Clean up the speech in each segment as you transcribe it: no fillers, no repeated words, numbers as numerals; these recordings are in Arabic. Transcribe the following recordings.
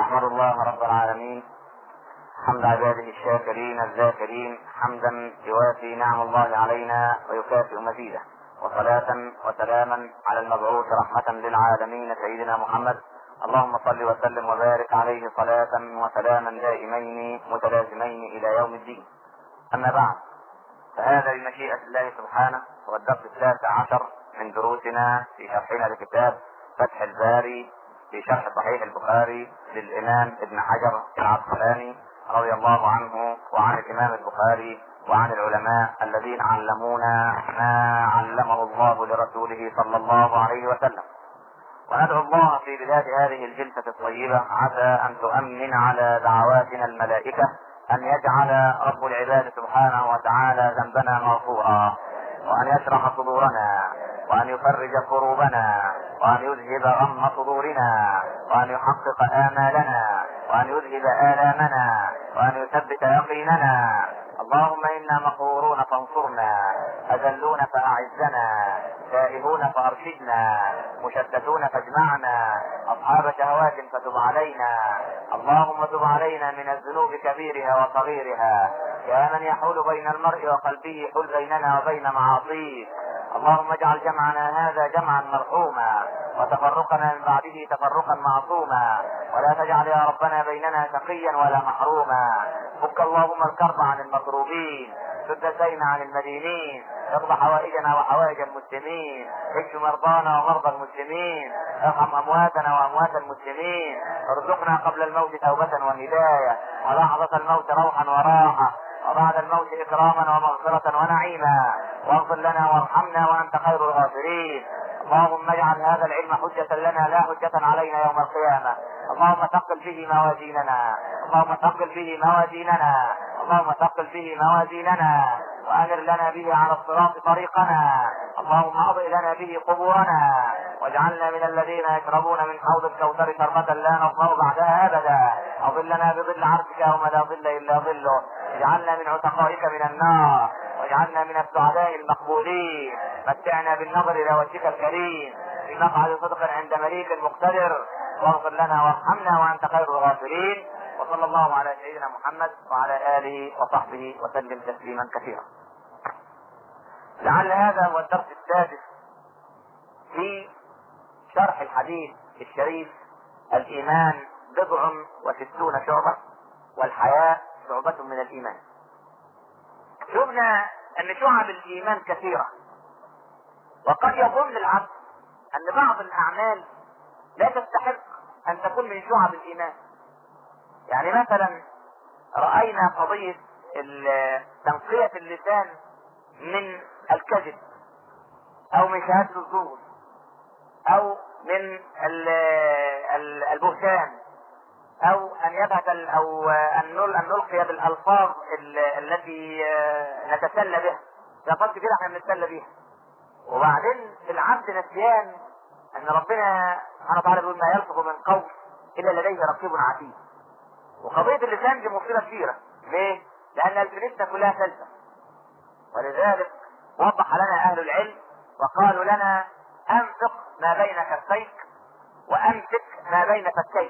أحمد الله رب العالمين حمد عباده الشاكرين الذاكرين، حمدا يوافي نعم الله علينا ويكافئ مزيده، وصلاة وسلاما على المبعوث رحمة للعالمين سيدنا محمد. اللهم صل وسلم وبارك عليه صلاة وسلاما دائمين متلازمين إلى يوم الدين. أما بعد، فهذا بمشيئة الله سبحانه هو الدرس 13 من دروسنا في شرحنا لكتاب فتح الباري في شرح صحيح البخاري للإمام ابن حجر العسقلاني رضي الله عنه وعن الإمام البخاري وعن العلماء الذين علمونا ما علمه الله لرسوله صلى الله عليه وسلم. وندعو الله في بداية هذه الجلسة الطيبة عسى أن تؤمن على دعواتنا الملائكة أن يجعل رب العباد سبحانه وتعالى ذنبنا مغفورا، وأن يشرح صدورنا، وأن يفرج كروبنا، وأن يذهب غم صدورنا، وأن يحقق آمالنا، وأن يذهب آلامنا، وأن يثبت يقيننا. اللهم إنا مقهورون فانصرنا، أذلون فأعزنا، تائهون فأرشدنا، مشتتون فاجمعنا، أصحاب شهوات فتب علينا. اللهم تب علينا من الذنوب كبيرها وصغيرها، يا من يحول بين المرء وقلبه حل بيننا وبين معاصيك. اللهم اجعل جمعنا هذا جمعا مرحوما، وتفرقنا من بعده تفرقا معصوما، ولا تجعل يا ربنا بيننا شقيا ولا محروما. فك اللهم الكرب عن المكروبين، سد الدين عن المدينين، اقض حوائجنا وحوائج المسلمين، اشف مرضانا ومرضى المسلمين، ارحم امواتنا واموات المسلمين، ارزقنا قبل الموت توبة وهداية، ولحظة الموت روحا وراحة، وبعد الموت اكراما ومغفرة ونعيما. واغفر لنا وارحمنا وانت خير الغافرين. اللهم اجعل هذا العلم حجة لنا لا حجة علينا يوم القيامة. اللهم ثقل به موازيننا، اللهم ثقل به موازيننا، اللهم ثقل به موازيننا، وأنر لنا به على الصراط طريقنا. اللهم اضئ لنا به قبورنا، واجعلنا من الذين يشربون من حوض الكوثر شربة لا نظمأ بعدها أبدا. أظلنا بظل عرشك يوم لا ظل إلا ظله. اجعلنا من عتقائك من النار، واجعلنا من السعداء المقبولين. متعنا بالنظر إلى وجهك الكريم في مقعد صدق عند مليك مقتدر. واغفر لنا وارحمنا وأنت خير الغافرين. وصلى الله على سيدنا محمد وعلى آله وصحبه وسلم تسليما كثيرا. لعل هذا هو الدرس السادس في شرح الحديث الشريف الإيمان 69 شعبة، والحياء شعبة من الإيمان. شفنا أن شعب الإيمان كثيرة، وقد يظن العبد أن بعض الأعمال لا تستحق أن تكون من شعب الإيمان. يعني مثلا رأينا قضية تنقية اللسان من الكذب، أو من شهادة الزور، أو من البهتان، أو أن يبهت أو أن نلقي بالألفاظ التي نتسلى بها. لقد كده احنا بنتسلى بها. وبعدين العبد نسيان أن ربنا سبحانه وتعالى يقول ما يلفظ من قول إلا لديه رقيب عتيد. وقضية اللسان دي مصيبة كبيرة. ليه؟ لأن ألسنتنا كلها سلسة. ولذلك وضح لنا أهل العلم وقالوا لنا أنفق ما بين كفيك وأمسك ما بين فكيك.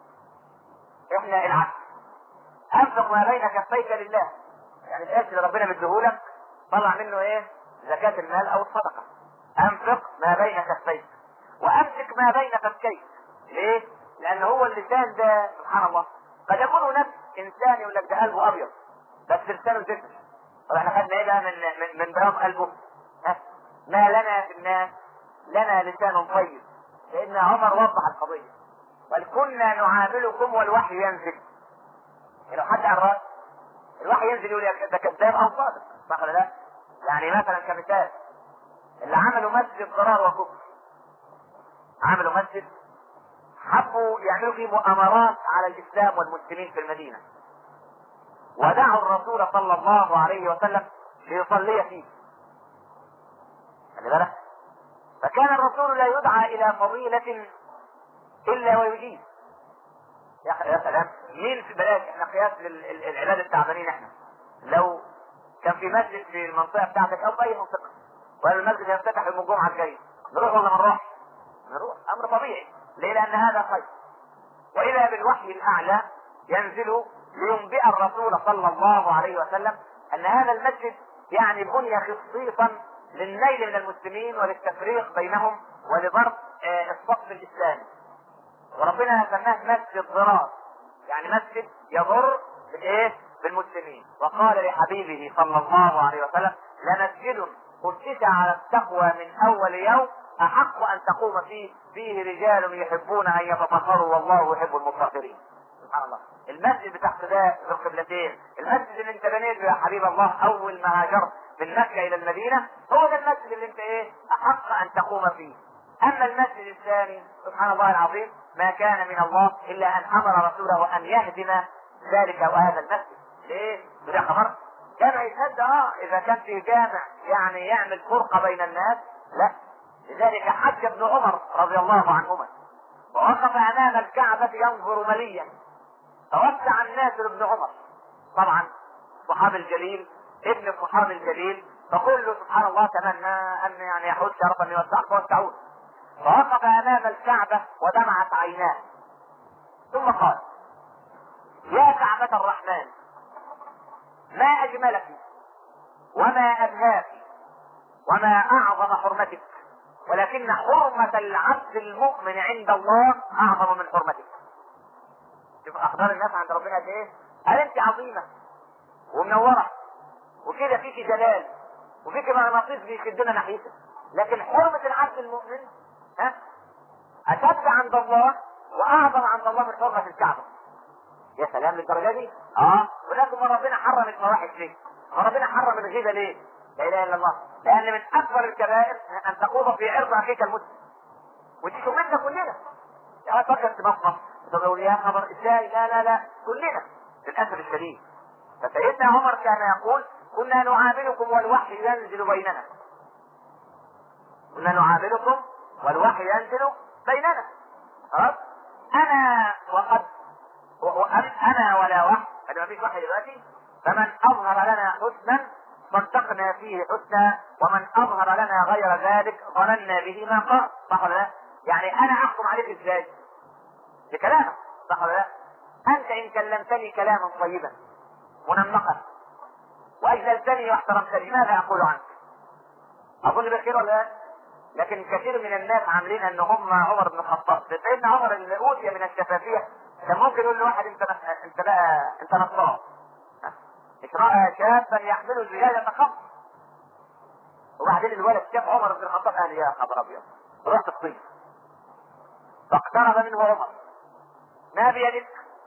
احنا العكس، أنفق ما بين كفيك لله، يعني القرش اللي ربنا مديهولك طلع منه ايه؟ زكاة المال أو الصدقة. أنفق ما بين كفيك وأمسك ما بين فكيك. ليه؟ لأن هو اللسان ده سبحان الله قد يكون نفس إنسان يقول لك ده قلبه أبيض بس لسانه زفر. طب احنا خدنا ايه بقى من بياض قلبه؟ ما لنا في الناس لنا لسان طيب. لأن عمر وضح القضية، بل كنا نعاملكم والوحي ينزل. لو حد على الرأس الوحي ينزل يقول ده كذاب أو صادق، صح ولا لا؟ يعني مثلا كمثال اللي عملوا مسجد ضرار وكفر، عملوا مسجد حبوا يعملوا فيه مؤامرات على الإسلام والمسلمين في المدينة، ودعوا الرسول صلى الله عليه وسلم ليصلي فيه. خلي بالك، فكان الرسول لا يدعى إلى فضيلة إلا ويجيب. يا سلام، مين في بلاش احنا قياس للعباد التعبانين. احنا لو كان في مسجد في المنطقة بتاعتك أو في أي منطقة وقال المسجد يفتتح يوم الجمعة الجاي، نروح ولا ما نروح؟ نروح، أمر طبيعي. ليه؟ لأن هذا خير. واذا بالوحي الاعلى ينزل لينبئ الرسول صلى الله عليه وسلم ان هذا المسجد يعني بني خصيصا للنيل من المسلمين وللتفريق بينهم ولضرب الصف الاسلامي. وربنا سماه مسجد ضرار، يعني مسجد يضر بالايه؟ بالمسلمين. وقال لحبيبه صلى الله عليه وسلم: لمسجد أسس على التقوى من اول يوم احق ان تقوم فيه رجال يحبون ان يتطهروا والله يحب المطهرين. سبحان الله. المسجد بتاع قباء ذو القبلتين، المسجد اللي انت بنيته يا حبيب الله اول ما هاجرت من مكه الى المدينه، هو ده المسجد اللي انت احق ان تقوم فيه. اما المسجد الثاني سبحان الله العظيم ما كان من الله الا ان امر رسوله ان يهدم ذلك وهذا المسجد. ليه؟ ده خبر جامع يتهد اذا كان في جامع يعني يعمل فرقه بين الناس، لا. لذلك حج ابن عمر رضي الله عنهما ووقف امام الكعبه ينظر مليا، فوسع الناس لابن عمر، طبعا الصحابي الجليل ابن الصحابي الجليل، فكله سبحان الله تمنى ان يعني يحوز شرفا يوسعه فوسعوه. فوقف امام الكعبه ودمعت عيناه ثم قال: يا كعبة الرحمن، ما اجملك وما ابهاك وما اعظم حرمتك، ولكن حرمة العبد المؤمن عند الله اعظم من حرمتك. شوف اخبار الناس عند ربنا قد ايه؟ قال انت عظيمة ومنورة وكده فيك جلال وفيك مغناطيس بيشدنا ناحيتك، لكن حرمة العبد المؤمن اشد عند الله واعظم عند الله من حرمة الكعبة. يا سلام للدرجة دي. ولكن ما ربنا حرم الفواحش ليه؟ ما ربنا حرم الغيبة ليه؟ لا اله الا الله. لان من اكبر الكبائر ان تخوض في عرض اخيك المسلم، ودي شغلتنا كلنا. يا فكر تمصمص تقول يا خبر ازاي؟ لا لا لا، كلنا للاسف الشديد. فسيدنا عمر كان يقول: كنا نعاملكم والوحي ينزل بيننا. كنا نعاملكم والوحي ينزل بيننا. انا وقد انا ولا وحي، يعني ما فيش وحي دلوقتي. فمن اظهر لنا حسنا صدقنا فيه حسنا، ومن اظهر لنا غير ذلك ظننا به ما قال. صح ولا لا؟ يعني انا احكم عليك ازاي؟ بكلامك. صح ولا لا؟ انت ان كلمتني كلاما طيبا منمقا واجللتني واحترمتني ماذا اقول عنك؟ اظن بخير ولا لا؟ لكن كثير من الناس عاملين ان هم عمر بن الخطاب. سيدنا عمر اللي اوتي من الشفافيه كان ممكن يقول لواحد: انت نصاب. مش راى شابا يحمل الزجاجه خمر. وبعدين الولد شاف عمر بن الخطاب قال: يا خبر ابيض، رحت الصين. فاقترب منه عمر: ما بيدك؟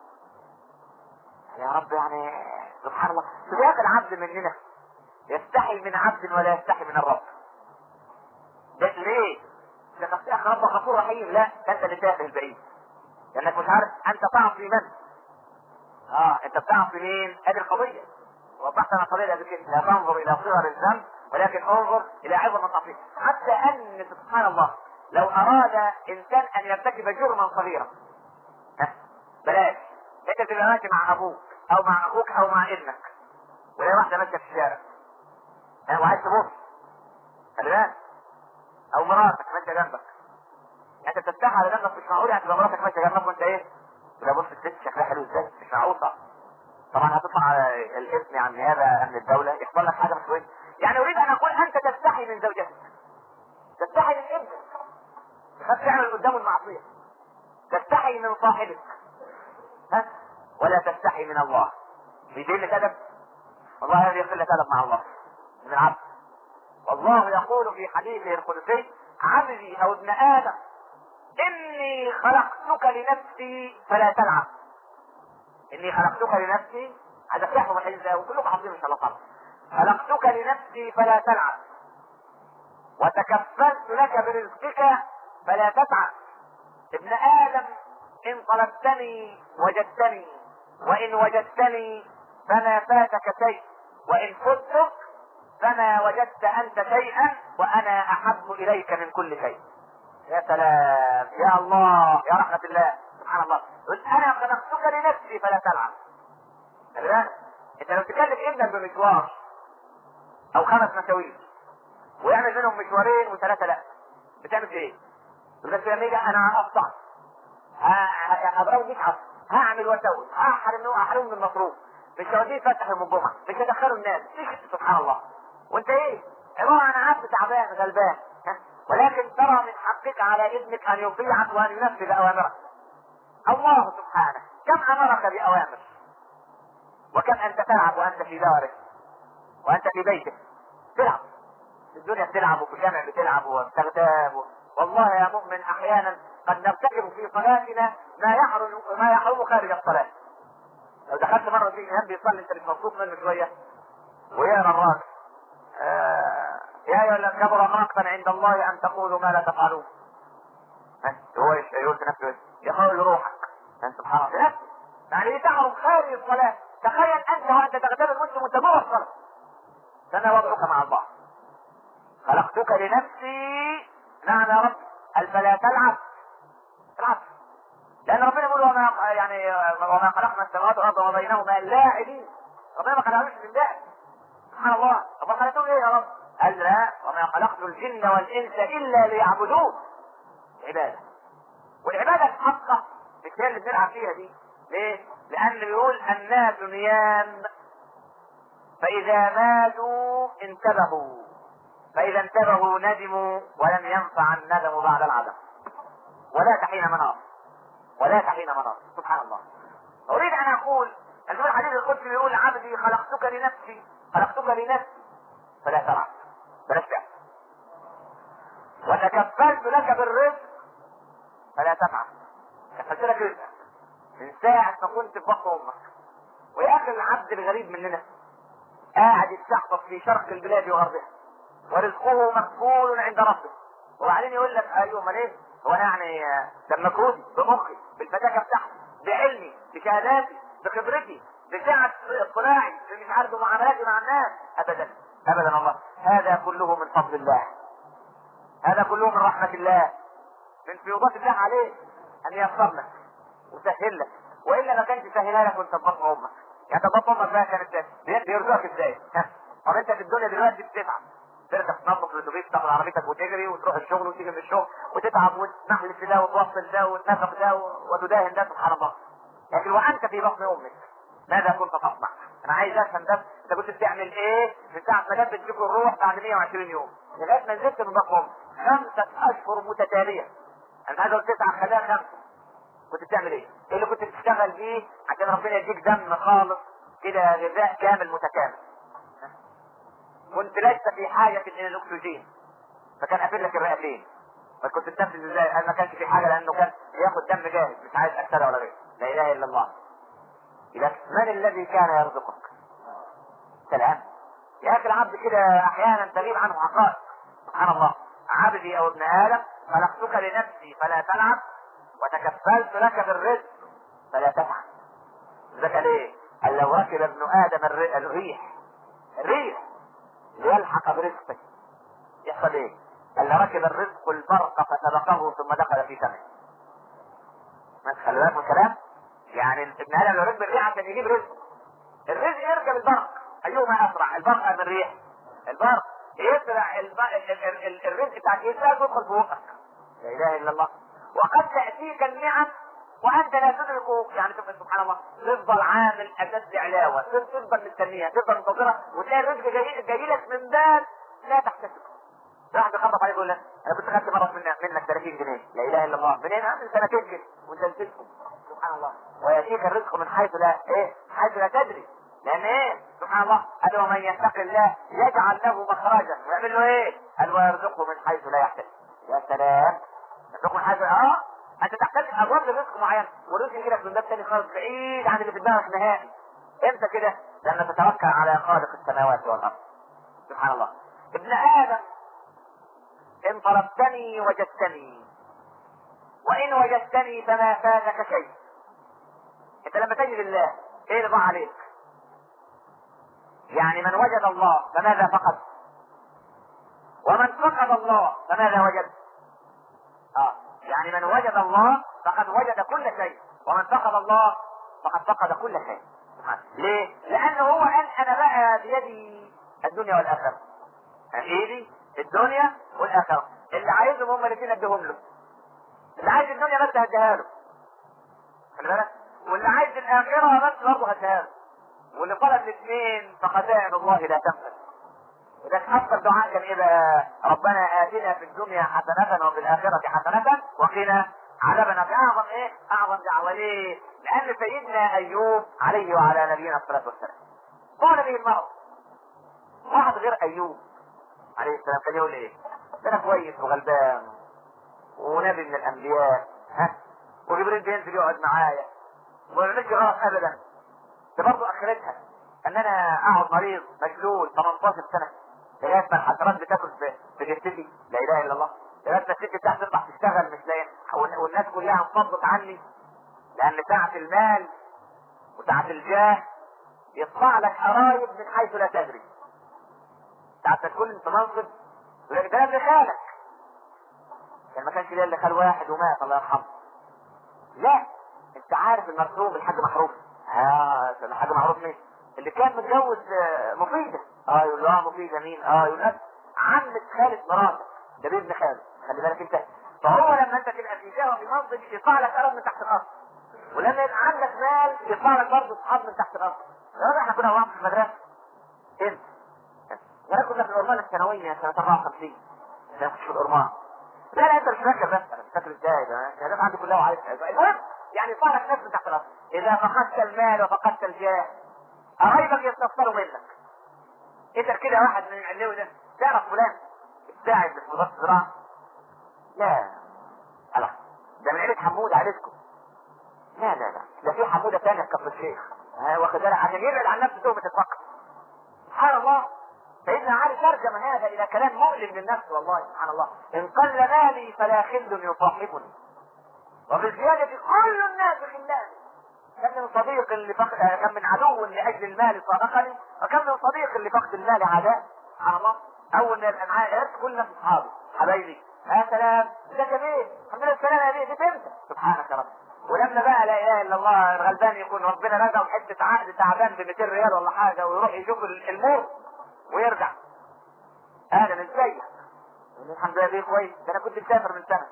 يا رب، يعني سبحان الله. سياق العبد مننا يستحي من عبد ولا يستحي من الرب. ده ليه؟ ده تصديق رب غفور رحيم. لا، انت اللي تافه البعيد، لانك مش عارف انت تعصي من. انت بتعصي مين؟ هذه القضيه. وضحت انا القضيه قبل كده. لا تنظر الى صغر الذنب ولكن انظر الى عظم التعصيب. حتى ان سبحان الله لو اراد انسان ان يرتكب جرما صغيرا، بلاش انت تبقى ماشي مع ابوك او مع اخوك او مع ابنك، ولا واحده ماشيه في الشارع وعايز تبص، خلي بالك، او مراتك ماشيه جنبك، انت بتفتح على جنبك، مش معقول هتبقى مراتك ماشيه جنبك وانت ولا بص الست شكلها حلو ازاي؟ مش معقول. طبعا هتطلع على الاسم عن نيابه امن الدوله، يحصل لك حاجه مش كويسه. يعني اريد ان اقول انت تستحي من زوجتك، تستحي من ابنك، تخاف تعمل قدامه المعصيه، تستحي من صاحبك، ولا تستحي من الله. بيدين لك ادب؟ والله هذه قله ادب مع الله من العبد. والله يقول في حديثه القدسي: عبدي او ابن ادم اني خلقتك لنفسي فلا تلعب. اني خلقتك لنفسي، هذا تحفظ الحديث ده وكلكم حافظين ان شاء الله طبعا. خلقتك لنفسي فلا تلعب، وتكفلت لك برزقك فلا تتعب. ابن ادم ان طلبتني وجدتني، وان وجدتني فما فاتك شيء، وان فتك فما وجدت انت شيئا، وانا احب اليك من كل شيء. يا سلام، يا الله، يا رحمة الله، سبحان الله. انا خلقتك لنفسي فلا تلعب. انت لو تكلف ابنك بمشوار او 5 مشاوير ويعمل منهم مشوارين و3 لا، بتعمل ايه؟ يقول لك يا ميجا انا هقطع هضربه 100 عصر، هعمل واسوي، هحرم من المصروف، مش هوديه يفتح يوم الجمعه، مش هدخله الناس، سبحان الله. وانت ايه؟ عباره عن عبد تعبان غلبان. ولكن ترى من حقك على ابنك ان يطيعك وان ينفذ اوامرك. الله سبحانه كم امرك باوامر، وكم انت تلعب وانت في دارك وانت في بيتك تلعب في الدنيا، بتلعب وفي الجامع بتلعب وبتغتاب والله يا مؤمن احيانا قد نرتكب في صلاتنا ما يحرم خارج الصلاه. لو دخلت مره في امام بيصلي انت مش مبسوط منه شويه ويقرا الراجل يا ايها الذين كبر مقتا عند الله ان تقولوا ما لا تفعلون. هو ايش يقول في نفسه؟ يقول روحك سبحان الله نفسه. يعني تعرف خارج الصلاه. تخيل انت وانت تغتاب المسلم وانت جوه الصلاه. فانا وضعك مع الله. خلقتك لنفسي. نعم يا رب. قال فلا تلعب. لان ربنا يقول وما خلقنا السماوات والارض وما بينهما لاعبين. ربنا ما خلقناش لله. سبحان الله. طب خلقتهم ايه يا رب؟ قال لا وما خلقت الجن والانس الا ليعبدون. عباده. والعباده الحقه مش هي اللي بنلعب فيها دي. ليه؟ لان بيقول الناس نيام فاذا ماتوا انتبهوا فاذا انتبهوا ندموا ولم ينفع الندم بعد العدم. ولا تحين مناص. سبحان الله. اريد ان اقول ان في الحديث القدسي يقول عبدي خلقتك لنفسي فلا تلعب بلاش تعب. وتكفلت لك بالرزق فلا تتعب. كفلت لك رزقك من ساعة ما كنت في بطن امك. ويا اخي العبد الغريب مننا قاعد يتشحطط في شرق البلاد وغربها ورزقه مقبول عند ربه. وبعدين يقول لك ايوه امال ايه؟ هو انا يعني بمجهودي بمخي بالفتاكه بتاعتي بعلمي بشهاداتي بخبرتي بسعه اطلاعي مش عارف معاملاتي مع الناس. ابدا الله. هذا كله من فضل الله. هذا كله من رحمه الله، من فيوضات الله عليك ان ييسر لك وسهل لك. والا ما كانش سهلها لك وانت في بطن امك. يعني انت بطن امك بقى كانت بيرزقك ازاي؟ طب انت في الدنيا دلوقتي بتتعب ترجع تنظف الاتوبيس تاخد عربيتك وتجري وتروح الشغل وتيجي من الشغل وتتعب وتنحل في ده وتوصل ده وتنفخ ده وتداهن ده. سبحان الله. لكن وانت في بطن امك ماذا كنت تصنع؟ انا عايز افهم ده. انت كنت بتعمل ايه من ساعه ما جت فيك الروح بعد 120 يوم لغايه ما نزلت من بطن امك 5 اشهر متتاليه. انا عايز اقول 9 خليها 5. كنت بتعمل ايه؟ ايه اللي كنت بتشتغل بيه عشان ربنا يديك دم خالص كده غذاء كامل متكامل؟ كنت لست في حاجة الى الاكسجين فكان قافل لك الرئتين. فكنت تنفذ ازاي؟ قال ما كانش في حاجة لانه كان ياخد دم جاهز مش عايز اكسده ولا غيره. لا اله الا الله. اذا من الذي كان يرزقك؟ سلام. يا اخي العبد كده احيانا تغيب عنه حقائق. سبحان الله. عبدي او ابن ادم خلقتك لنفسي فلا تلعب وتكفلت لك بالرزق فلا تتعب. ذكر ايه؟ قال لو ركب ابن ادم الريح ليلحق برزقه يحصل ايه؟ قال ركب الرزق البرق فسبقه ثم دخل في سمه. ما تخلي بالك من الكلام؟ يعني ابن ادم لو ركب الريح عشان يجيب رزق، الرزق يركب البرق. ايهما اسرع؟ البرق ام الريح؟ البرق يسرع. الرزق بتاعك يسرع ويدخل في بقك. لا اله الا الله. وقد تاتيك النعم وانت لا تدرك. يعني سبحان الله تفضل عامل اساس علاوه تفضل مستنيها تفضل منتظرها وتلاقي الرزق جاي لك من بال لا تحتسب. واحد يخبط عليك يقول لك انا كنت خدت مره منك 30 جنيه. لا اله الا الله. منين؟ من سنتين كده وانت نسيتهم. سبحان الله. وياتيك الرزق من حيث لا تدري. لان ايه؟ سبحان الله. قال ومن يتق الله يجعل له مخرجا ويعمل له ايه؟ قال ويرزقه من حيث لا يحتسب. يا سلام. يرزقه من حيث انت تحتاج ابواب لرزق معين والرزق يجي لك من باب ثاني خالص بعيد عن اللي في دماغك نهائي. امتى كده؟ لما تتوكل على خالق السماوات والارض. سبحان الله. ابن ادم ان طلبتني وجدتني وان وجدتني فما فاتك شيء. انت لما تجد الله ايه اللي ضاع عليك؟ يعني من وجد الله فماذا فقد؟ ومن فقد الله فماذا وجد؟ يعني من وجد الله فقد وجد كل شيء ومن فقد الله فقد فقد كل شيء. ليه؟ لانه هو قال انا بقى بيدي الدنيا والاخره. ايدي الدنيا والاخره. اللي عايزهم هم الاثنين اديهم له. اللي عايز الدنيا بس هديها له بالك؟ واللي عايز الاخره بس برضه هتهاب، واللي طلب الاثنين فخزائن الله لا تنفذ. وده اكثر دعاء كان ايه بقى؟ ربنا اتنا في الدنيا حسنه وفي الاخره حسنه وقنا عذاب النار. اعظم ايه؟ اعظم دعوه. ليه؟ لان سيدنا ايوب عليه وعلى نبينا الصلاه والسلام قال به المرض. واحد غير ايوب عليه السلام كان يقول ايه؟ ده انا كويس وغلبان ونبي من الانبياء، ها، وجبريل بينزل يقعد معايا وما بيعملش غلط ابدا. ده برضه اخرتها ان انا اقعد مريض مشلول 18 سنه لغايه ما الحشرات بتاكل في جثتي، لا اله الا الله، لغايه ما الست بتاعتي تطلع تشتغل مش لاقيه، والناس كلها انفضت عني، لان ساعه المال وساعه الجاه يطلع لك قرايب من حيث لا تدري. ساعه ما تكون انت منصب يقول لك ده ابن خالك، يعني ما كانش ليا الا خال واحد ومات الله يرحمه. لا، انت عارف المرحوم الحاج محروس، الحاج محروس مين؟ اللي كان متجوز مفيدة. يقول له مفيدة مين؟ يقول لك عمة خالد مراتك، ده بابن خالد، خلي بالك انت. فهو لما انت تبقى في جهه في منصب يطلع لك قرب من تحت الارض، ولما يبقى عندك مال يطلع لك برضه اصحاب من تحت الارض. يا احنا كنا واقفين في المدرسه انت يا كنا في الأرمان الثانوية سنة 54. انا كنت في الأرمان. لا انت مش فاكر، بس انا مش فاكر ازاي ده الشهادات عندي كلها وعارف. المهم يعني يطلع لك ناس من تحت الارض. اذا فقدت المال وفقدت الجاه قرايبك يستفسروا منك. انت كده واحد من العلوي ده تعرف فلان الساعد في وزارة الزراعة؟ لا خلاص ده من عيلة حمود عيلتكم. لا ده في حمودة تانية في كفر الشيخ، واخد بالك عشان يبعد عن نفسه تهمة الفقر. سبحان الله. سيدنا علي ترجم هذا الى كلام مؤلم للنفس والله سبحان الله. ان قل مالي فلا خل يصاحبني وبالزيادة كل الناس خلاني. كم من صديق كم من عدو لاجل المال صادقني، وكم من صديق لفقد المال عداء. سبحان الله. اول ما يبقى معايا قرش كل الناس اصحابي حبايبي، يا سلام ازيك يا بيه، الحمد لله السلام يا بيه، دي انت سبحانك يا رب. ولما بقى لا اله الا الله الغلبان يكون ربنا رزقه حته عقد تعبان ب 200 ريال ولا حاجه ويروح يشوف الموت ويرجع، اهلا ازيك؟ الحمد لله كويس، ده انا كنت مسافر من سنه.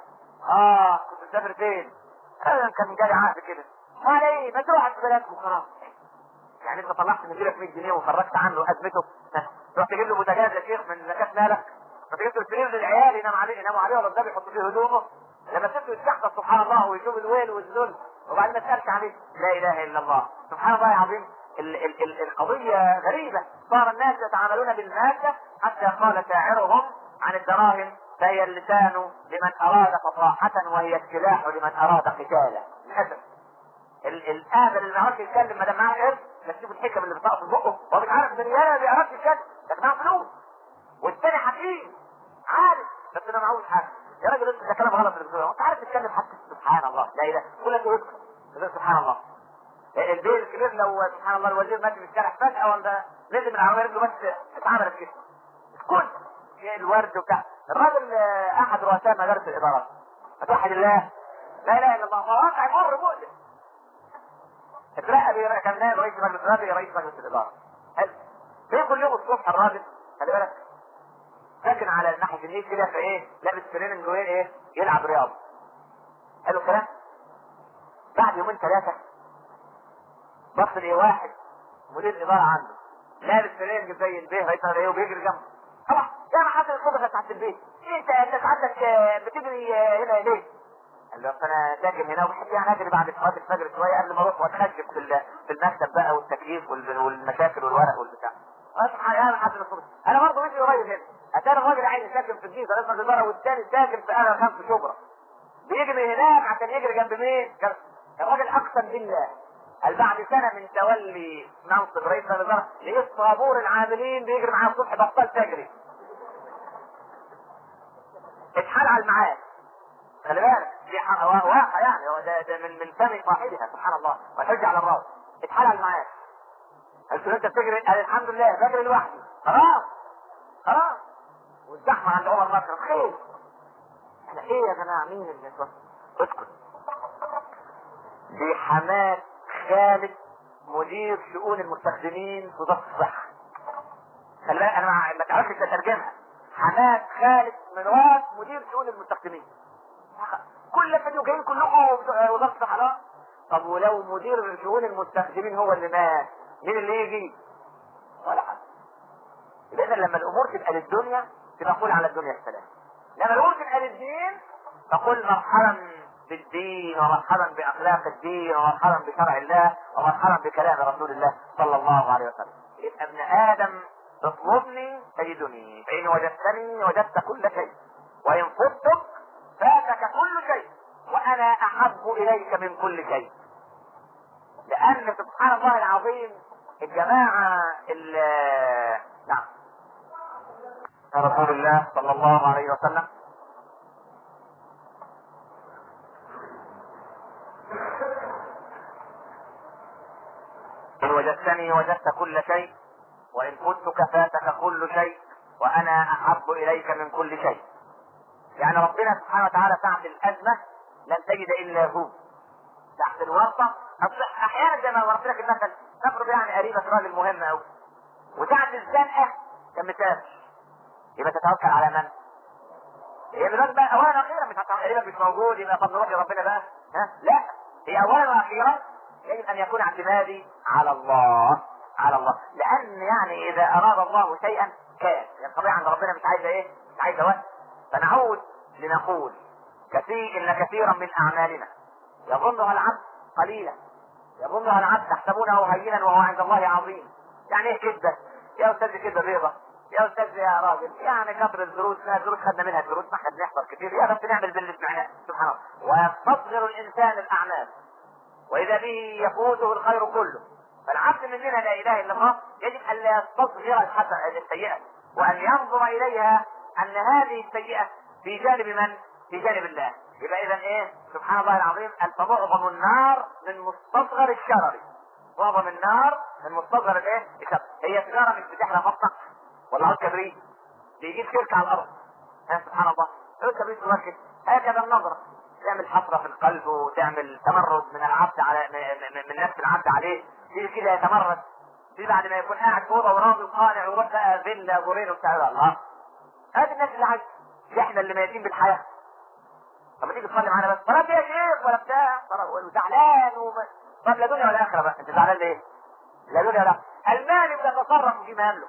كنت مسافر فين؟ كان جالي عقد كده. ما ايه ما تروح على بلدك وخلاص. يعني انت طلعت من جيبك 100 جنيه وخرجت عنه ازمته، تروح تجيب له بوتاجاز يا شيخ من زكاه مالك، فتجيب له السرير للعيال يناموا عليه ولا الضبي يحط فيه هدومه، لما تبدا يستحضر سبحان الله ويشوف الويل والذل وبعدين ما تسالش عليه. لا اله الا الله سبحان الله العظيم. القضيه غريبه. صار الناس يتعاملون بالماده حتى قال شاعرهم عن الدراهم فهي اللسان لمن اراد فصاحه وهي السلاح لمن اراد قتالا. للاسف الآبر اللي ما يعرفش يتكلم ما دام معاه قرش، نشوف الحكم اللي بتقف في بقه هو مش عارف الدنيا ما بيعرفش يتكلم، ده معاه فلوس والتاني حكيم عارف بس ما معهوش حاجه. يا راجل انت ده كلام غلط اللي بتقوله، انت عارف تتكلم حتى. سبحان الله لا اله كل شيء يذكر. سبحان الله. البيت الكبير لو سبحان الله الوزير ماشي في الشارع فجاه ولا نزل من العربيه رجله بس اتعملت كده كل الورد وبتاع. الراجل احد رؤساء مدارس الادارات فتوحد الله لا اله الا الله مواقع مر مؤلم. اترقى كان نائب رئيس مجلس الاداره رئيس مجلس الاداره. حلو. في كل يوم الصبح الراجل خلي بالك ساكن على ناحيه النيل كده فايه لابس تريننج وايه يلعب رياضه. حلو الكلام. بعد يومين ثلاثه بص لي واحد مدير اداره عنده لابس تريننج زي البيه رئيس الاداره وبيجري جنبه. طبعا يا حسن الصبح بتاعت البيت انت سعادتك بتجري هنا ليه؟ قال له انا ساكن هنا وبحب يعني اجري بعد صلاه الفجر شويه قبل ما اروح واتخشب في المكتب بقى والتكييف والمشاكل والورق والبتاع. انا حاسس الصبح انا برضه مش قريب هنا. اتاري الراجل عايز ساكن في الجيزه رئيس الاداره والثاني ساكن في انا خمس شبرا. بيجري هناك عشان يجري جنب مين؟ الراجل اقسم بالله قال بعد سنه من تولي منصب رئيس الاداره لقيت طابور العاملين بيجري معاه الصبح بطل تجري. اتحال على المعاد. خلي بالك دي واقع يعني هو ده من فم صاحبها سبحان الله والحج على الراس. اتحال على المعاد. قلت له انت بتجري؟ قال الحمد لله بجري لوحدي. خلاص والزحمه عند عمر مكرم خير. احنا ايه يا جماعه مين اللي اسكت. دي حماد خالد مدير شؤون المستخدمين في وزاره الصحه. خلي بالك انا ما تعرفش تترجمها. حماد خالد منواس مدير شؤون المستخدمين. كل فيديو جايين كلكم وزاره الصحه طب ولو مدير شؤون المستخدمين هو اللي مات، مين اللي يجي؟ ولا حد. اذا لما الامور تبقى للدنيا تبقى قول على الدنيا السلام، لما الامور تبقى للدين فقل مرحبا بالدين ومرحبا باخلاق الدين ومرحبا بشرع الله ومرحبا بكلام رسول الله صلى الله عليه وسلم. يبقى ابن ادم اطلبني تجدني، فان وجدتني وجدت كل شيء، وان فضتك فاتك كل شيء، وانا احب اليك من كل شيء. لان سبحان الله العظيم الجماعة نعم رسول الله صلى الله عليه وسلم إن وجدتني وجدت كل شيء، وإن فتك فاتك كل شيء، وأنا أحب إليك من كل شيء. يعني ربنا سبحانه وتعالى ساعة الأزمة لن تجد إلا هو، ساعة الورطة أحيانا زي ما ورطت لك المثل، نفرض يعني قريبك راجل مهم أوي، وساعة الزنقة كان مسافر، يبقى تتوكل على من؟ هي دلوقتي بقى اولا واخيرا مش قريبك مش موجود يبقى طب نروح لربنا بقى، ها؟ لا، هي اولا واخيرا يجب ان يكون اعتمادي على الله، على الله، لان يعني اذا اراد الله شيئا كان، يعني طبيعي عند ربنا مش عايزه ايه؟ مش عايزه وقت. فنعود لنقول ان كثيرا من اعمالنا يظنها العبد قليلا، يظنها العبد تحسبونه هينا وهو عند الله عظيم. يعني ايه كده؟ يا استاذ كده بيضه، يا استاذ يا راجل، يعني كثر الدروس، الدروس خدنا منها الدروس، ما احنا بنحضر كتير، يا رب نعمل باللي سمعناه. سبحان الله. ويستصغر الانسان الاعمال واذا به يفوته الخير كله. فالعبد مننا لا اله الا الله يجب ان لا يستصغر الحسنه السيئه، وان ينظر اليها ان هذه السيئه في جانب من؟ في جانب الله. يبقى اذا ايه؟ سبحان الله العظيم، ان معظم النار من مستصغر الشرر. معظم النار من مستصغر الايه؟ الشرر. هي سيجاره مش بتحرق مقطع ولا عود كبريت بيجيب شركة على الارض، ها سبحان الله، عود كبريت مركز، هكذا النظرة تعمل حفرة في القلب وتعمل تمرد من العبد على من نفس العبد عليه، يجي كده يتمرد، دي بعد ما يكون قاعد في اوضه وراضي وقانع ويروح بقى فيلا دورين وبتاع الله. هذه الناس اللي عايزه، احنا اللي ميتين بالحياة. طب ما تيجي تصلي معانا بس، ولا فيها شيخ ولا بتاع، وزعلان طب لا دنيا ولا اخره بقى، انت زعلان ليه؟ لا دنيا ولا المال يتصرف فيما يملك.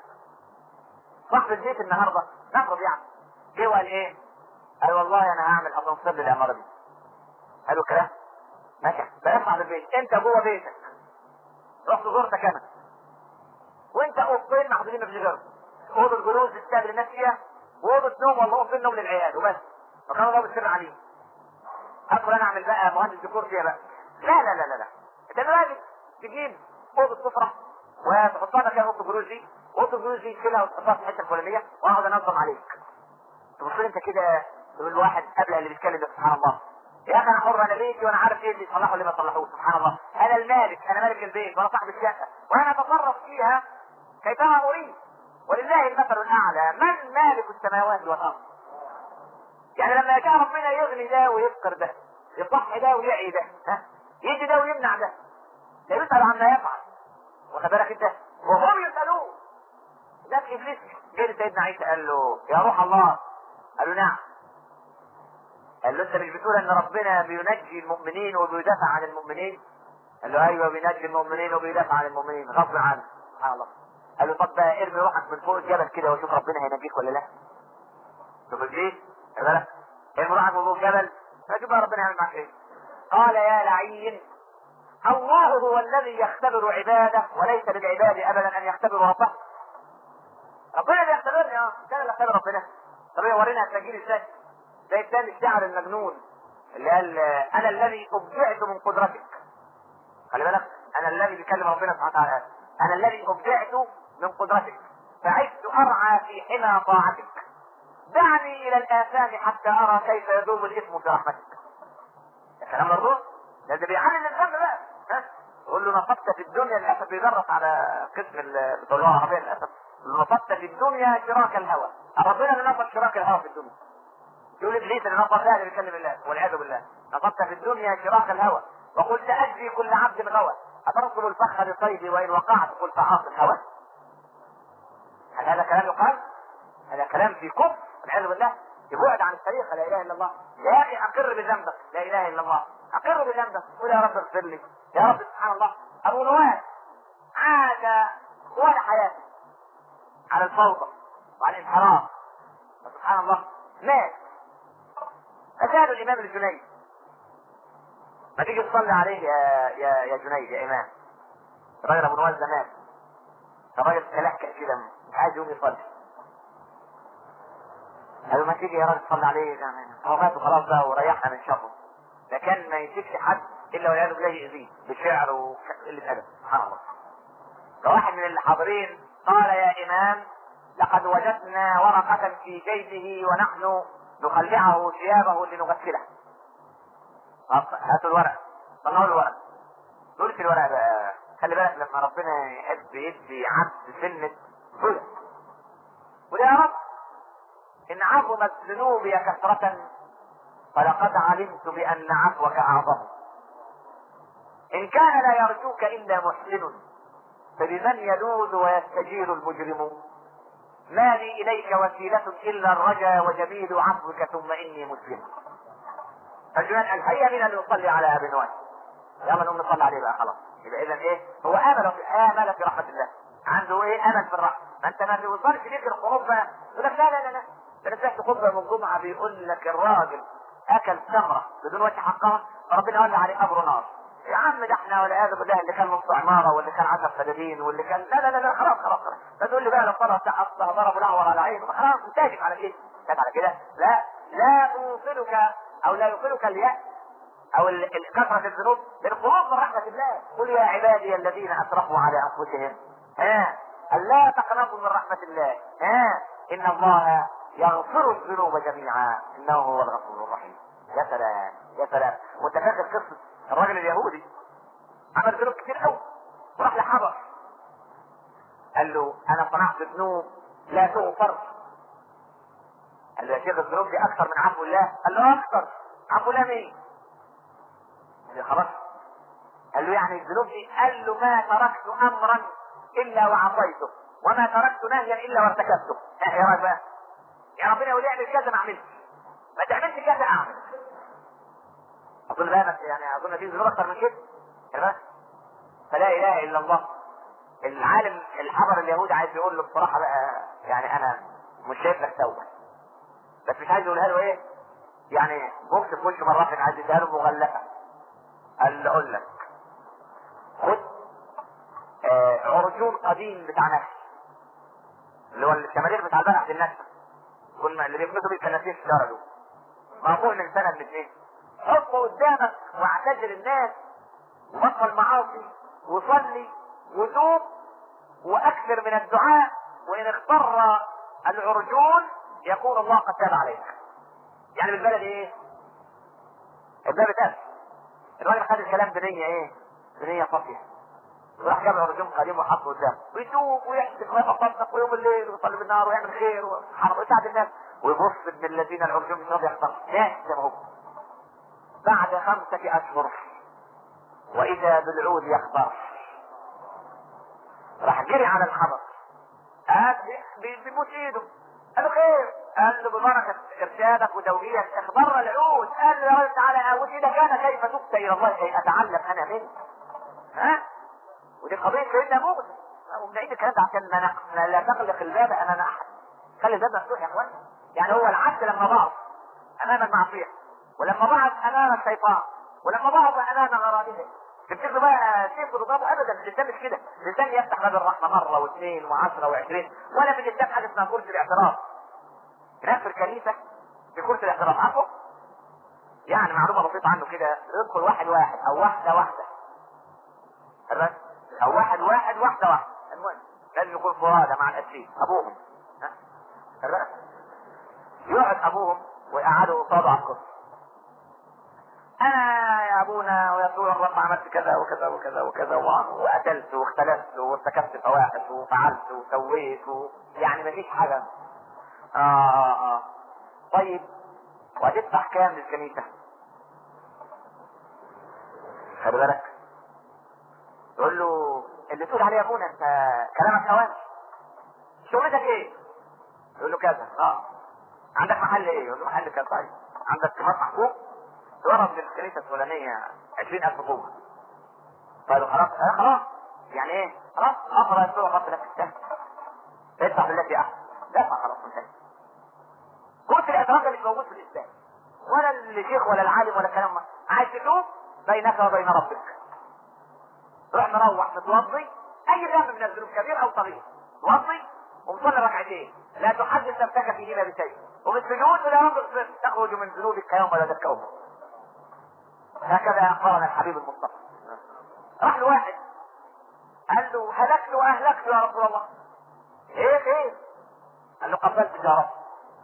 صاحب البيت النهارده نفرض يعني جه وقال ايه؟ قال والله انا هعمل اسانسير للعماره دي. قالوا كلام ماشي، بقى صاحب البيت انت جوه بيتك رحت زرتك انا وانت اوضتين محدودين مفيش غيرهم، اوضه الجلوس تستقبل الناس فيها واوضه نوم والله اوضه النوم للعيال وبس، فكان الله بالسر عليه. ادخل انا اعمل بقى مهندس ديكور فيها بقى؟ لا لا لا لا لا، انت دلوقتي تجيب اوضه سفره وتحطها مكان اوضه الجلوس دي، اوضه الجلوس دي تشيلها وتحطها في الحته الفلانيه واقعد انظم عليك. تبص انت كده تقول الواحد قبل اللي بيتكلم ده سبحان الله، يا اخي انا حر، انا بيتي وانا عارف ايه اللي يصلحه واللي ما يصلحوش. سبحان الله، انا المالك، انا مالك البيت وانا صاحب الشقه وانا اتصرف فيها كيفما اريد، ولله المثل الاعلى. من مالك السماوات والارض؟ يعني لما كان ربنا يغني ده ويفقر ده، يصح ده ويعي ده، ها؟ يجي ده ويمنع ده، لا يسأل عما يفعل، واخد بالك انت؟ وهم يسألون. ده ابليس جه لسيدنا عيسى قال له يا روح الله، قال له نعم. قال له انت مش بتقول ان ربنا بينجي المؤمنين وبيدافع عن المؤمنين؟ قال له ايوه بينجي المؤمنين وبيدافع عن المؤمنين غصب عنه. سبحان الله. قال له طب بقى ارمي روحك من فوق الجبل كده وشوف ربنا هينجيك ولا لا. شوف ابليس، خد بالك، ارمي روحك من فوق الجبل فشوف بقى ربنا هيعمل معاك ايه. قال يا لعين، الله هو الذي يختبر عباده وليس للعباد ابدا ان يختبروا ربهم. ربنا بيختبرني، كان اللي اختبر ربنا. طب ورينا هتنجيني ازاي؟ زي الثاني الشاعر المجنون اللي قال انا الذي ابدعت من قدرتك. خلي بالك، انا الذي بيكلم ربنا سبحانه وتعالى، انا الذي ابدعت من قدرتك فعشت ارعى في حمى طاعتك، دعني الى الاثام حتى ارى كيف يذوب الاثم في رحمتك. يا كلام مرضوع، ده اللي بيعلم الذنب بقى، ها؟ يقول له نصبت في الدنيا، للاسف بيدرس على قسم بتوع اللغه العربيه للاسف، نصبت في الدنيا شراك الهوى. ربنا اللي نصب شراك الهوى في الدنيا. يقول ابليس اللي نصب ده اللي بيكلم الله والعياذ بالله. نصبت في الدنيا شراك الهوى وقلت اجزي كل عبد غوى، اتنصب الفخ لصيدي وان وقعت قلت عاص الهوى. هل هذا كلام يقال؟ هذا كلام في كفر والعياذ بالله، يبعد عن الطريقه لا اله الا الله. يا اخي اقر بذنبك لا اله الا الله، اقر بذنبك، قول يا رب اغفر لي. يا رب سبحان الله، ابو نواس عاش طوال حياته على الفوضى وعلى الانحراف، سبحان الله مات. فسأله الامام الجنيد، ما تيجي تصلي عليه يا جنيد يا امام. الراجل ابو نواس ده مات، الراجل تلكأ كده مش عايز يقوم يصلي. قالوا ما تيجي يا راجل تصلي عليه، يعني هو مات وخلاص بقى وريحنا من شره. ده كان ما يمسكش حد الا والعياذ بالله يأذيه بشعر وقله ادب، سبحان الله. فواحد من اللي حاضرين قال يا امام لقد وجدنا ورقة في جيبه ونحن نخلعه ثيابه لنغسله. هاتوا الورق، طلعوا الورق. دول في الورق بقى، خلي بالك لما ربنا يحب يدي عبد سنة هدى. وده يا رب ان عظمت ذنوبي كثرة فلقد علمت بان عفوك اعظم. ان كان لا يرجوك الا محسن فبمن يلوذ ويستجير المجرم. ما لي اليك وسيلة الا الرجا وجميل عفوك ثم اني مسلم. فالجنان قال هيا بنا لنصلي على ابي نواس. يلا نقوم نصلي عليه بقى خلاص. يبقى اذا ايه؟ هو امل في رحمة الله، عنده ايه؟ امل في الرحمة. ما انت ما توصلش ليك الخروج بقى يقول لك لا لا لا لا، ده انا سمعت خطبة من الجمعة بيقول لك الراجل اكل ثمرة بدون وجه حقها فربنا ولع عليه قبر نار. يا عم ده احنا والعياذ بالله اللي كان نص عمارة واللي كان 10 فدادين واللي كان لا لا لا لا خلاص خلاص خلاص. تقول لي بقى لو طلع بتاع اصلا ضرب الاعور على عينه خلاص انتاجك على كده، انتاج على كده. لا توصلك او لا يوصلك اليأس او كثرة الذنوب للخروج من رحمة الله. قل يا عبادي الذين اسرفوا على انفسهم لا تقنطوا من رحمة الله ان الله يغفر الذنوب جميعا انه هو الغفور الرحيم. يا سلام يا سلام. وانت فاكر قصة الراجل اليهودي عمل ذنوب كتير قوي وراح لحبر قال له انا صنعت ذنوب لا تغفر. قال له يا شيخ الذنوب دي اكثر من عفو الله. قال له اكثر. عفو الله مين؟ قال له خلاص. قال له يعني الذنوب دي؟ قال له ما تركت امرا الا وعصيته وما تركت نهيا الا وارتكبته. ايه رايك بقى؟ يا ربنا يقول اعمل كذا ما اعملش، ما تعملش كذا اعمل. اظن بقى يعني اظن في ذنوب اكثر من كده. فلا اله الا الله. العالم الحبر اليهودي عايز يقول له بصراحه بقى يعني انا مش شايف لك توبه، بس مش عايز يقولها له ايه يعني بوكس في وشه مره واحده، عايز يديها له مغلقه. قال له اقول لك خد عرجون قديم بتاع نفس اللي هو الشمالير بتاع البلح النفس كنا اللي بيكنسوا بيه الكناسير في الشارع دول مقبول من سنه من اثنين. حطه قدامك واعتذر الناس وبطل معاصي وصلي وتوب واكثر من الدعاء، وان اختر العرجون يكون الله قد تاب عليك. يعني بالبلد ايه؟ الباب اتقفل. الراجل خد الكلام بنية ايه؟ بنية صافية. وراح جاب عرجون قديم وحطه قدامه ويتوب ويحسب ويتصدق ويوم الليل ويصلي بالنهار ويعمل خير ويساعد الناس ويبص ابن الذين العرجون مش راضي يحضر ناس زي ما هو. بعد 5 أشهر واذا بالعود يخبر راح جري على الحبر قال بيبوس ايده. قال له خير؟ قال له ببركة ارشادك وتوجيهك اخبرنا العود. قال له يا رب تعالى ابوس ايدك انا كيف تبت الى الله كي اتعلم انا منك. ودي قضية سيدنا موسى. وبنعيد الكلام ده عشان لا تغلق الباب امام احد. خلي الباب مفتوح يا اخوان. يعني هو العبد لما ضعف امام المعصية ولما ضعف امام الشيطان ولما ضعف امام غرائزه تفتكروا بقى سيف وضربه؟ ابدا. الانسان مش كده. الانسان يفتح باب الرحمه مره واثنين و10 و20 ولا في الانسان حاجه اسمها كرسي الاعتراف. هناك في الكنيسه في كرسي الاعتراف عارفه؟ يعني معلومه بسيطه عنه كده يدخل واحد واحد او واحده واحده الرسم او واحد واحد واحده واحده. المهم لازم يكون فرادى مع الاسيس ابوهم الرسم. يقعد ابوهم ويقعدوا قصاده على الكرسي. انا يا ابونا ويقول الرب عملت كذا وكذا وكذا وكذا وقتلت واختلفت وارتكبت فواحش وفعلت وسويت يعني مفيش حاجة. طيب وهتدفع كام للكنيسة؟ خلي بالك. يقول له اللي تقول عليه يا ابونا انت كلامك اوان شغلتك ايه؟ يقول له كذا. عندك محل ايه؟ يقول له محل كذا. طيب عندك مصنع حقوق؟ ضرب للكنيسه الفلانيه 20,000 طوبه. قالوا خلاص خلاص يعني ايه؟ خلاص اقرا السوره خط لك السهل ادفع بالتي احسن، دفع خلاص انتهى. كنت الاعتراف مش موجود في الاسلام، ولا الشيخ ولا العالم ولا كلام. عايز تشوف بينك وبين ربك، روح نروح نتوضي اي ذنب من الذنوب كبير او صغير، توضي ومصلي ركعتين لا تحدث نفسك فيهما بشيء، وبالسجود الى رب تخرج من ذنوبك كيوم ولدتك امك. هكذا اخبرنا الحبيب المصطفى. راح لواحد قال له هلكت واهلكت يا رسول الله. ايه؟ قال له قبلت يا رب.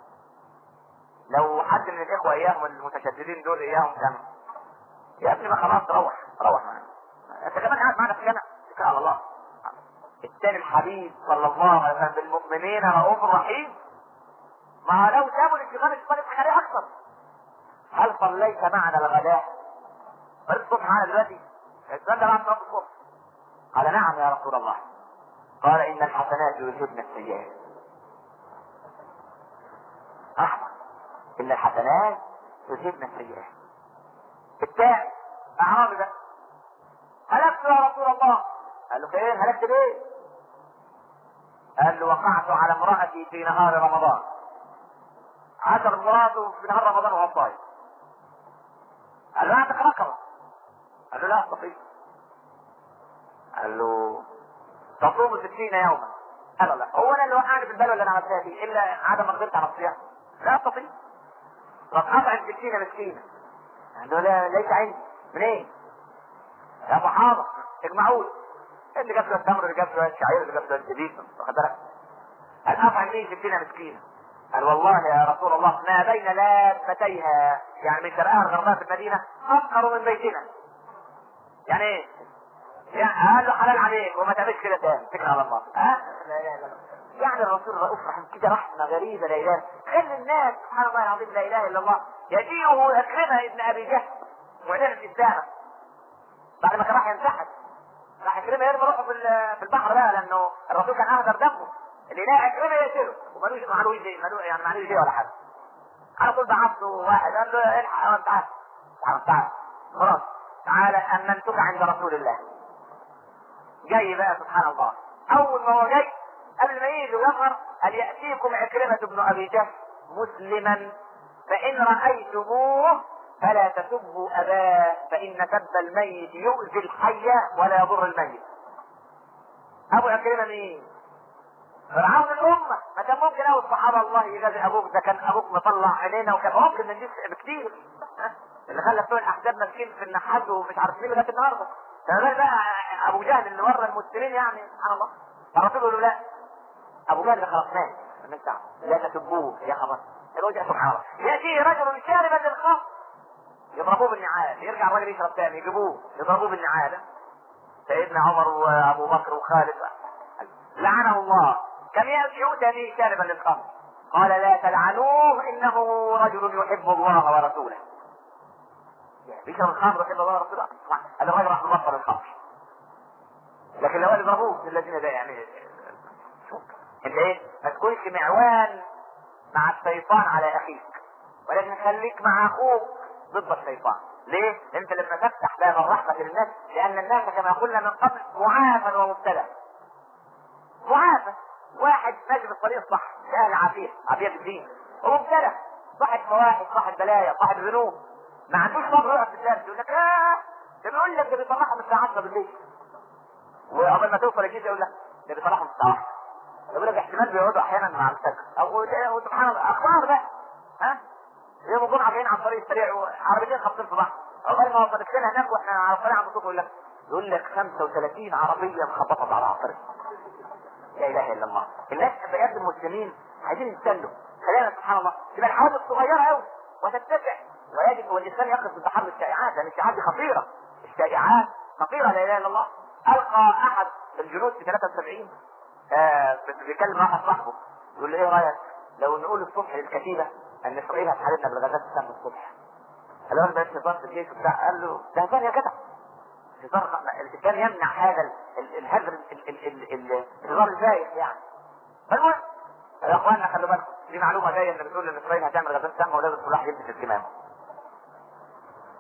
لو حد من الاخوه اياهم المتشددين دول اياهم كانوا يا ابني ما خلاص روح معنا، انت كمان قاعد معنا في جنة اتكل على الله. الثاني الحبيب صلى الله عليه وسلم بالمؤمنين رؤوف رحيم، ما لو سابوا الانشغال الشيطان يضحك عليه اكثر. هل صليت معنا الغداء؟ قلت الصبح معنا دلوقتي؟ السؤال ده بعد صلاه الصبح. قال نعم يا رسول الله. قال ان الحسنات يذهبن السيئات. رحمه، ان الحسنات يذهبن السيئات. الثاني اعرابي بقى هلكت يا رسول الله. قال له خير هلكت ليه؟ قال له وقعت على امرأتي في نهار رمضان، عاشر مراته في نهار رمضان وهو صايم. قال له اعتق رقبه. قال له لا استطيع. قال له تصوم 60 يوما. قال لا هو انا اللي وقعني في البلوه اللي انا عملتها دي الا عدم مقدرتي على الصيام؟ لا استطيع. طب اطعم 60 مسكينه. قال له لا ليس عندي. منين؟ يا ابو حاضر اجمعوا لي اللي جاب له التمر اللي جاب له الشعير اللي جاب له الزبيب، واخد بالك؟ قال اطعم ليه 60 مسكينه. قال والله يا رسول الله ما بين لابتيها يعني من شرقها لغربها في المدينه افقر من بيتنا. يعني ايه؟ يعني قال له حلال عليك وما تعملش كده تاني، اتكل على الله. يعني الرسول رؤوف رحيم كده، رحمه غريبه لا اله. خلي الناس سبحان الله العظيم لا اله الا الله يجيئه اكرمه ابن ابي جهل معلن الاسلام بعد ما كان راح ينسحب، راح يكرمه يرمي روحه في البحر بقى، لانه الرسول كان اهدر دمه. اللي لا يكرمه يقتله ومالوش يعني معلوش شيء ولا حاجه. على طول بعته واحد قال له الحق تعال خلاص تعالى امنتك عند رسول الله. جاي بقى سبحان الله، اول ما هو جاي قبل ما يجي ويظهر قال ياتيكم عكرمه بن ابي جهل مسلما فان رايتموه فلا تسبوا اباه فان سب الميت يؤذي الحي ولا يضر الميت. ابو عكرمه مين؟ فرعون الامه. ما كان ممكن اوي الصحابه الله يجازي ابوك، ده كان ابوك مطلع علينا وكان ممكن من دي بكتير. اللي خلى بتوع الاحزاب ماسكين في النحاس ومش عارف مين لغايه النهارده. ده بقى ابو جهل اللي ورى المسلمين يعني سبحان الله. الرسول يقول له لا ابو جهل خلصناه مالناش دعوه لا تسبوه يا خبر. الوجه سبحان الله ياتي رجل شاربا للخمر يضربوه بالنعال، يرجع الراجل يشرب تاني يجيبوه يضربوه بالنعال. سيدنا عمر وابو بكر وخالد لعنه الله كم يؤتى به شاربا للخمر. قال لا تلعنوه انه رجل يحب الله ورسوله. بيشرب الخمر يحب الله ورسوله. هذا الراجل راح يبطل الخمر. لكن لو قال يضربوه الذين ده يعني انت ايه؟ ما تكونش معوان مع الشيطان على اخيك، ولكن خليك مع اخوك ضد الشيطان. ليه؟ انت لما تفتح باب الرحمه للناس، لان الناس كما قلنا من قبل معافى ومبتلى. معافى واحد ماشي في الطريق الصح لا عافيه في الدين، ومبتلى صاحب فواحش صاحب بلايا صاحب ذنوب ما عندوش صبر يقف في الدرس يقول لك ده بيقول لك ده بيطلعهم الساعه 10 بالليل، وقبل ما توصل الجيش يقول لك ده بيطلعهم الساعه 1. يقول لك احتمال بيقعدوا احيانا مع الفجر او سبحان الله اخبار بقى يوم الجمعه جايين على الطريق السريع وعربيتين خابطين في بعض، اول ما وصلت لنا هناك واحنا على الطريق عند الصوت يقول لك 35 عربيه مخبطه على الطريق. لا اله الا الله. الناس بجد المسلمين عايزين يتسلوا، خلينا سبحان الله تبقى الحوادث صغيره قوي وتتسع، ويجب والانسان يقف ضد حرب الشائعات، لان الشائعات دي خطيره، الشائعات خطيره لا اله الا الله. القى احد الجنود في 73 بيكلم واحد صاحبه يقول له ايه رايك لو نقول الصبح للكتيبه ان اسرائيل هتحاربنا بالغازات السام الصبح؟ قال له ده الشيطان في الجيش وبتاع. قال له ده هزار يا جدع، الشيطان يمنع هذا الهزر الهزار الزايد يعني. فالمهم يا اخوانا خلوا بالكم دي معلومه جايه ان بتقول ان اسرائيل هتعمل غازات سامه ولازم كل واحد يلبس الكمامه.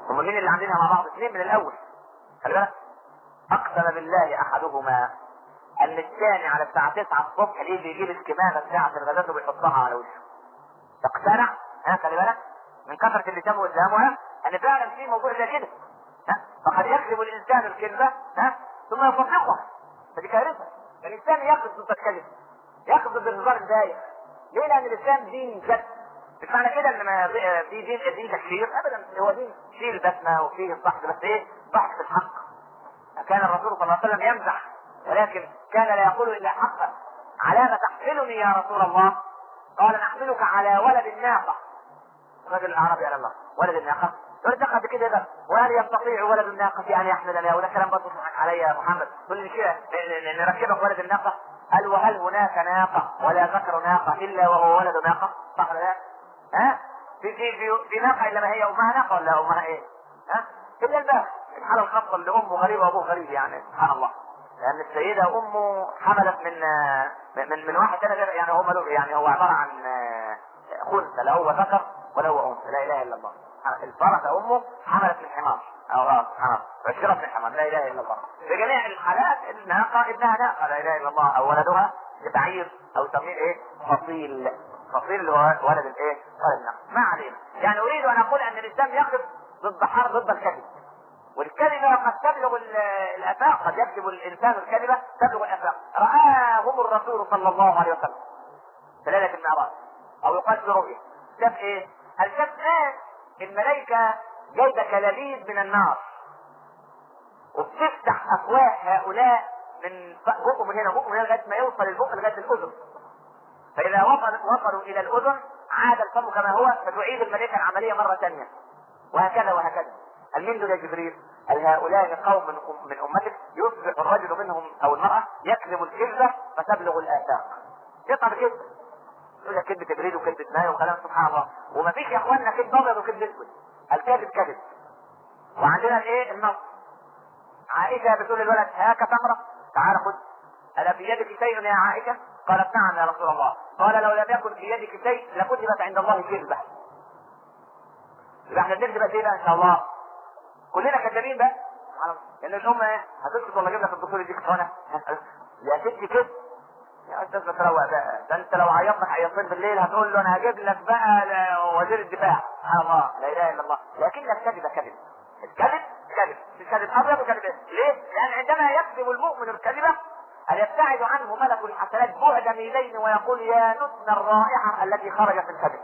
هم مين اللي عاملينها مع بعض؟ اثنين من الاول. خلي بالك، اقسم بالله احدهما ان الثاني على الساعه 9 الصبح يجي يجيب الكمامه بتاعه الغداء ويحطها على وشه. تقتنع؟ خلي بالك من كثره اللي شافه قدامه ان فعلا في موضوع زي كده. فقد يكذب الانسان الكذبه ثم يصدقها، فدي كارثه. الانسان يكذب ضد الكذب، يكذب ضد الهزار الداير. ليه؟ لان الاسلام دين جد. مش معنى كده ان ما في دين تكفير ابدا، هو دين فيه البسمه وفيه الضحك، بس ايه؟ ضحك في الحق. كان الرسول صلى الله عليه وسلم يمزح ولكن كان لا يقول الا حقا. على ما تحملني يا رسول الله؟ قال نحملك على ولد الناقه. الرجل الاعرابي على الله ولد الناقه، يقول دخل بكده بقى، وهل يستطيع ولد الناقه ان يحملنا؟ وده كلام برضه تضحك علي يا محمد، تقول لي كده نركبك ولد الناقه؟ قال وهل هناك ناقه ولا ذكر ناقه الا وهو ولد ناقه؟ صح ولا لا؟ في ناقه الا ما هي امها ناقه ولا امها ايه؟ الا الباب الحاله الخاصه اللي امه غريبه وابوه غريب، يعني سبحان الله. لان السيده امه حملت من واحد ثاني، يعني هو ملوك، يعني هو عباره عن خنثى، لا هو ذكر ولا هو انثى. لا اله الا الله. الفرخه امه حملت من حمار او حمار، عشرت من حمار. لا اله الا الله. في جميع الحالات الناقه ابنها ناقه، لا اله الا الله، او ولدها بعير او تسميه ايه؟ فصيل. فصيل اللي هو ولد الايه؟ ولد الناقه. ما علينا. يعني اريد ان اقول ان الاسلام يقف ضد الكذب. والكلمة قد تبلغ الافاق، قد يكذب الانسان الكلمة تبلغ الافاق. رآهم الرسول صلى الله عليه وسلم في ليلة المعراج، او يقال في رؤية. شاف ايه؟ هل شاف ناس الملائكة جايبة كلاليب من النار وبتفتح افواه هؤلاء من بقه من هنا وبقه من هنا لغاية ما يوصل البق لغاية الاذن، فاذا وصلوا الى الاذن عاد الفم كما هو، فتعيد الملائكة العملية مرة ثانية، وهكذا وهكذا. قال مين دول يا جبريل؟ قال هؤلاء قوم من امتك يصبح الرجل منهم او المرأة يكذب الكذبة فتبلغ الآفاق. يطلع بكذب، يقول لك كذب جبريل وكذب ماء وكلام سبحان الله. ومفيش يا اخوانا كذب ابيض وكذب اسود، الكذب كذب. وعندنا الايه؟ النص. عائشة بتقول للولد هاك تمرة، تعال خذ. ألا في يدك شيء يا عائشة؟ قالت نعم يا رسول الله. قال لو لم يكن في يدك شيء لكتبت عند الله كذبة. يبقى احنا بنكذب قد ايه بقى ان شاء الله؟ كلنا كذابين بقى. لان الام ايه؟ هتسكت ولا اجيب لك الدكتور يديك صنع؟ يا ستي كده يا استاذ بتروق بقى، ده انت لو عيطنا عيطين بالليل هتقول له انا هجيب لك بقى وزير الدفاع. سبحان الله، لا اله الا الله. لكن الكذب كذب. الكذب كذب، مش كذب ابيض وكذب. ليه؟ لان عندما يكذب المؤمن الكذبه ان يبتعد عنه ملك الحسنات بعد ميلين ويقول يا نتن الرائحه التي خرجت من فمك.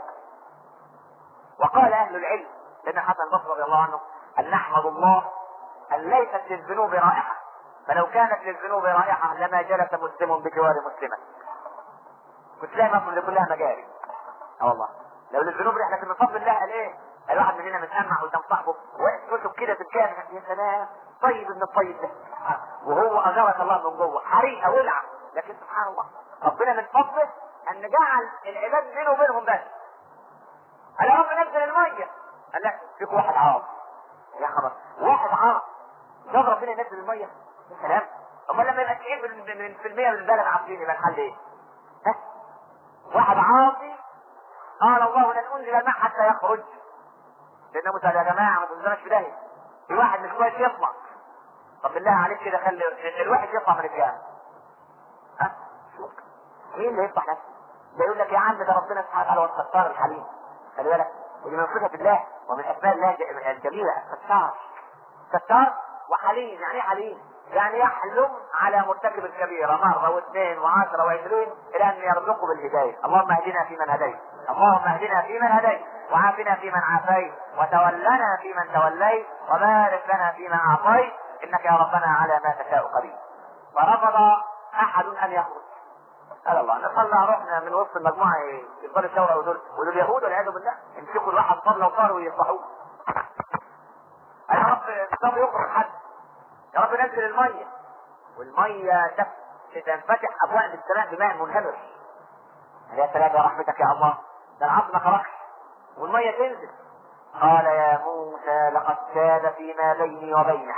وقال اهل العلم لان حسن البصري رضي الله عنه ان نحمد الله ان ليست للذنوب رائحه، فلو كانت للذنوب رائحه لما جلس مسلم بجوار مسلمه. كنت تلاقي مصر اللي كلها مجاري. والله لو للذنوب ريحه، لكن من فضل الله قال ايه؟ الواحد مننا متأمع قدام صاحبه ويسكت كده في الجامع، يا سلام طيب ابن الطيب ده، وهو اجرك الله من جوه حريقه ولعه. لكن سبحان الله ربنا من فضله ان جعل العباد بينه وبينهم بس. قال يا رب نزل الميه، قال لا فيك واحد عاص. يا خبر، واحد عاص جاب ربنا ينزل الميه؟ يا سلام. امال لما يبقى 90% من البلد عاصين يبقى الحل ايه؟ ها؟ واحد عاصي قال الله لن انزل الماء حتى يخرج. لان موسى يا جماعه ما تنزلناش في داهيه، في واحد مش كويس يطلع. طب بالله عليك كده خلي الواحد يطلع من الجامع. ها؟ مين اللي يفتح نفسه؟ ده يقول لك يا عم ده ربنا سبحانه وتعالى هو الستار الحليم. خلي بالك، ودي من صفة الله ومن اسماء الله الجميلة الستار. ستار وحليم. يعني ايه حليم؟ يعني يحلم على مرتكب الكبيرة مرة واثنين وعشرة وعشرين الى ان يرزقه بالهداية. اللهم اهدنا فيمن هديت، اللهم اهدنا فيمن هديت، وعافنا فيمن عافيت، وتولنا فيمن توليت، وبارك لنا فيما اعطيت، انك يا ربنا على ما تشاء قدير. فرفض احد ان يخرج. قال الله نطلع روحنا من وسط المجموعه يفضلوا الشورى ودول يهود والعياذ بالله يمسكوا الواحد طبله وصاروا ويصبحوه. يا رب الصبر يخرج حد، يا رب نزل الميه، والميه تنفتح ابواب السماء بماء منهمر. يا سلام يا رحمتك يا الله، ده العصر ما خرجش والميه تنزل. قال يا موسى لقد كاد فيما بيني وبينه.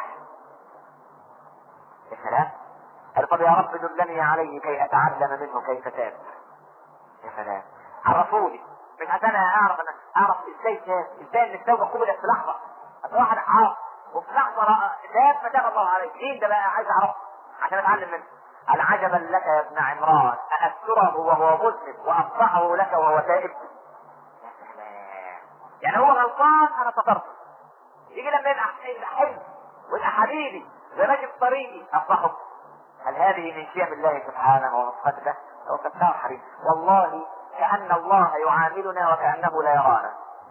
يا سلام. قال طب يا رب دلني عليه كي اتعلم منه كيف تاب. يا سلام، عرفوني مش عشان اعرف ازاي تاب، ازاي ان التوبه قبلت في لحظه. واحد عاص وفي لحظه شاف فتاب الله عليه، مين ده بقى؟ عايز اعرفه عشان اتعلم منه. قال عجبا لك يا ابن عمران، أأستره وهو مذنب وأفضحه لك وهو تائب؟ يعني هو غلطان انا سترته، يجي لما يبقى حلم ويبقى حبيبي وماشي في طريقي افضحه. هل هذه من شيم الله سبحانه وصفته؟ هو فتاح حريم. والله كأن الله يعاملنا وكأنه لا يرانا.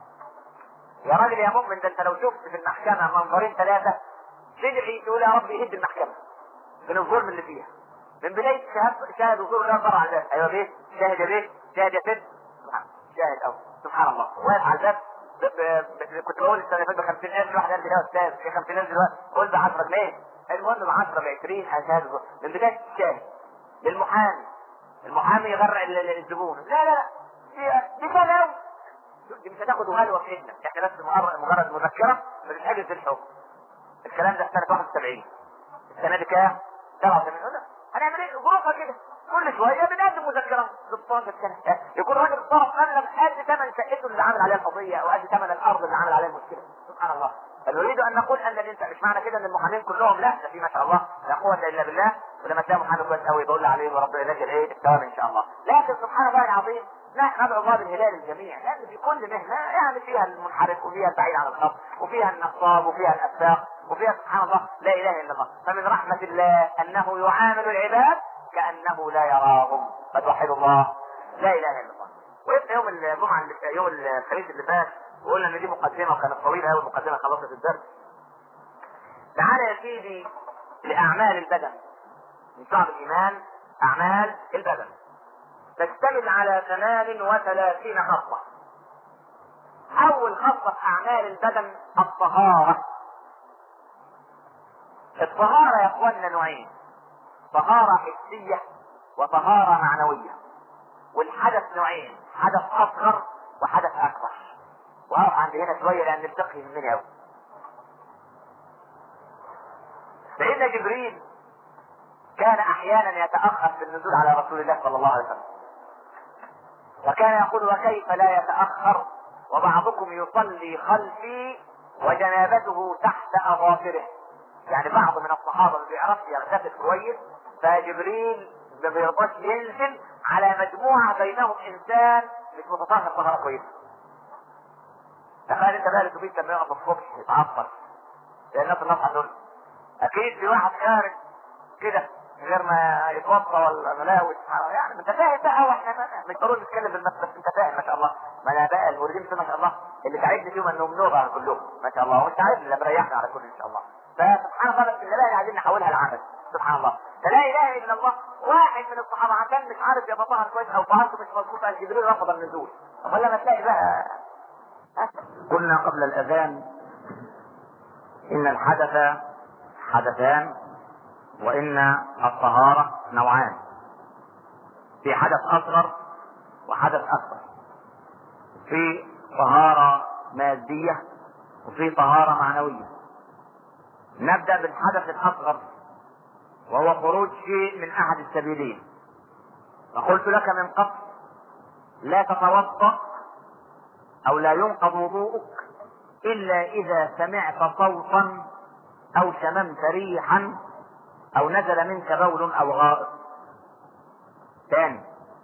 يا راجل يا مؤمن، ده انت لو شفت في المحكمة منظرين ثلاثة تدعي تقول يا رب يهد المحكمة من الظلم اللي فيها، من بداية شاهد وزور لا ضرع على الباب. ايوه بيه، شاهد يا بيه، شاهد يا ست، شاهد او سبحان الله واقف على الباب. كنت بقول السنة اللي فاتت ب 50,000، واحد قال لي يا استاذ في 50,000 دلوقتي، قول ب 10 جنيه. المهم ب 10 ب 20 شاهد من بداية الشاهد للمحامي. المحامي يغرق الزبون. لا لا لا، دي كلام، دي مش هتاخد غلوة في ايدنا، احنا بس مجرد مذكرة بتتحجز الحكم. الكلام ده سنة 71. السنة دي كام؟ 87. هنعمل ايه؟ ظروفها كده، كل شوية بنقدم مذكرة 16 سنة. يكون راجل صرف مبلغ قد ثمن شقته اللي عامل عليها القضية او قد ثمن الارض اللي عامل عليها المشكلة. سبحان الله. فنريد ان نقول ان الانسان مش معنى كده ان المحامين كلهم لا، ده في ما شاء الله لا قوة الا بالله، ولما تلاقي محامي كويس قوي يدل عليه وربنا يذكر ايه الثواب ان شاء الله. لكن سبحان الله العظيم ندعو الله بالهلال الجميع، لان في كل مهنة يعني فيها المنحرف وفيها البعيد عن الخط وفيها النصاب وفيها الافاق وفيها سبحان الله لا اله الا الله. فمن رحمة الله انه يعامل العباد كأنه لا يراهم. فتوحدوا الله لا اله الا الله. وقفنا يوم الجمعة يوم الخميس اللي فات وقلنا ان دي مقدمة وكانت طويلة قوي، المقدمة خلصت الدرس. تعالى يا سيدي لأعمال البدن من شعب الإيمان. أعمال البدن تشتمل على 38 خطة. أول خطة في أعمال البدن الطهارة. الطهارة يا إخواننا نوعين، طهارة حسية وطهارة معنوية. والحدث نوعين، حدث أصغر وحدث أكبر. وأقف عند هنا شوية لأن الفقه يهمني أوي. سيدنا جبريل كان أحيانا يتأخر في النزول على رسول الله صلى الله عليه وسلم، وكان يقول وكيف لا يتأخر وبعضكم يصلي خلفي وجنابته تحت أظافره. يعني بعض من الصحابة ما بيعرفش يغتسل كويس، فجبريل ما بيرضاش ينزل على مجموعة بينهم إنسان مش متطهر طهارة كويسة. تخيل انت بقى الاتوبيس لما يقف الصبح يتعطل، الناس هتقول اكيد في واحد خارج كده من غير ما يتوضا ولا ملاوي. يعني انت فاهم بقى، واحنا مش ضروري نتكلم بالمثل، بس انت فاهم ما شاء الله. ما انا بقى الموردين ما شاء الله اللي تعبني فيهم انهم نوغا كلهم ما شاء الله، ومش تعبني اللي مريحنا على كل ان شاء الله. فسبحان الله، بس اللي بقى عايزين نحولها لعمل. سبحان الله، فلا اله الا الله. واحد من الصحابه عشان مش عارف يتطهر كويس او طهارته مش مظبوطه، جبريل رفض النزول. امال لما تلاقي بقى قلنا قبل الاذان ان الحدث حدثان وان الطهارة نوعان، في حدث اصغر وحدث اكبر، في طهارة مادية وفي طهارة معنوية. نبدأ بالحدث الاصغر وهو خروج شيء من احد السبيلين. فقلت لك من قبل لا تتوضأ او لا ينقض وضوءك الا اذا سمعت صوتا او شممت ريحا او نزل منك بول او غائط. ثاني،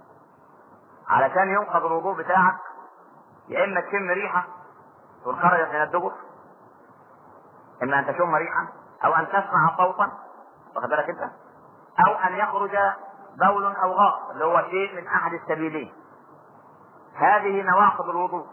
علشان ينقض الوضوء بتاعك يا اما تشم ريحه تكون خرجت من الدبر، اما ان تشم ريحه او ان تسمع صوتا، واخد بالك انت، او ان يخرج بول او غائط اللي هو شيء من احد السبيلين. هذه نواقض الوضوء.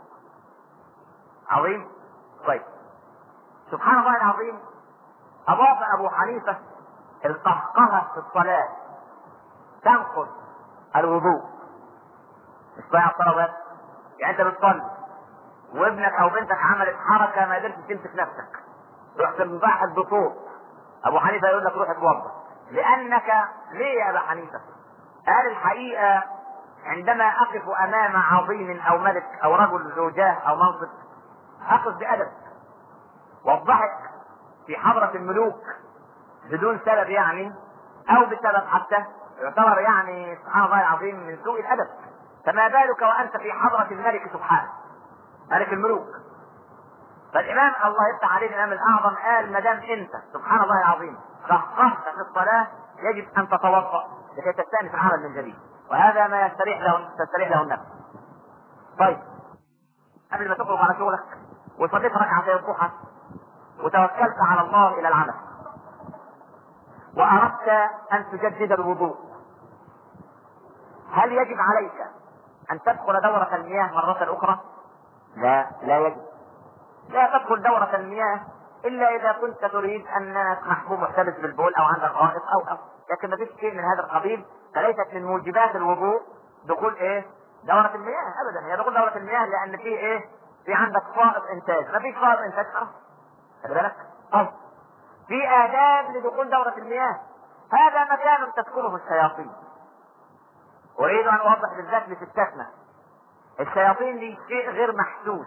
عظيم. طيب، سبحان الله العظيم، اضاف ابو حنيفه القهقهه في الصلاه تنقض الوضوء. مش ضيع الصلاه بس، يعني انت بتصلي وابنك او بنتك عملت حركه ما قدرتش تمسك نفسك رحت مباحث بصوت، ابو حنيفه يقول لك روح اتوضا. لانك ليه يا ابو حنيفه؟ قال الحقيقه عندما اقف امام عظيم او ملك او رجل ذو جاه او منصب اقف بادب، والضحك في حضره الملوك بدون سبب يعني او بسبب حتى يعتبر يعني سبحان الله العظيم من سوء الادب، فما بالك وانت في حضره الملك سبحانه ملك الملوك. فالامام الله يفتح عليه الامام الاعظم قال ما دام انت سبحان الله العظيم رخصت في الصلاه يجب ان تتوضا لكي تستأنف العمل من جديد، وهذا ما تستريح له النفس. طيب قبل ما تخرج على شغلك وصليت ركعتين الضحى وتوكلت على الله الى العمل واردت ان تجدد الوضوء، هل يجب عليك ان تدخل دورة المياه مرة اخرى؟ لا يجب. لا تدخل دورة المياه الا اذا كنت تريد انك محبوب محتبس بالبول او عندك غائط او لكن ما فيش شيء من هذا القبيل، فليست من موجبات الوضوء دخول دورة المياه ابدا. هي دخول دورة المياه لان في عندك فائض انتاج، ما فيش فائض انتاج خلي بالك. في آداب لدخول دورة المياه، هذا مكان تدخله الشياطين. أريد أن أوضح بالذات لستاتنا، الشياطين دي شيء غير محسوس،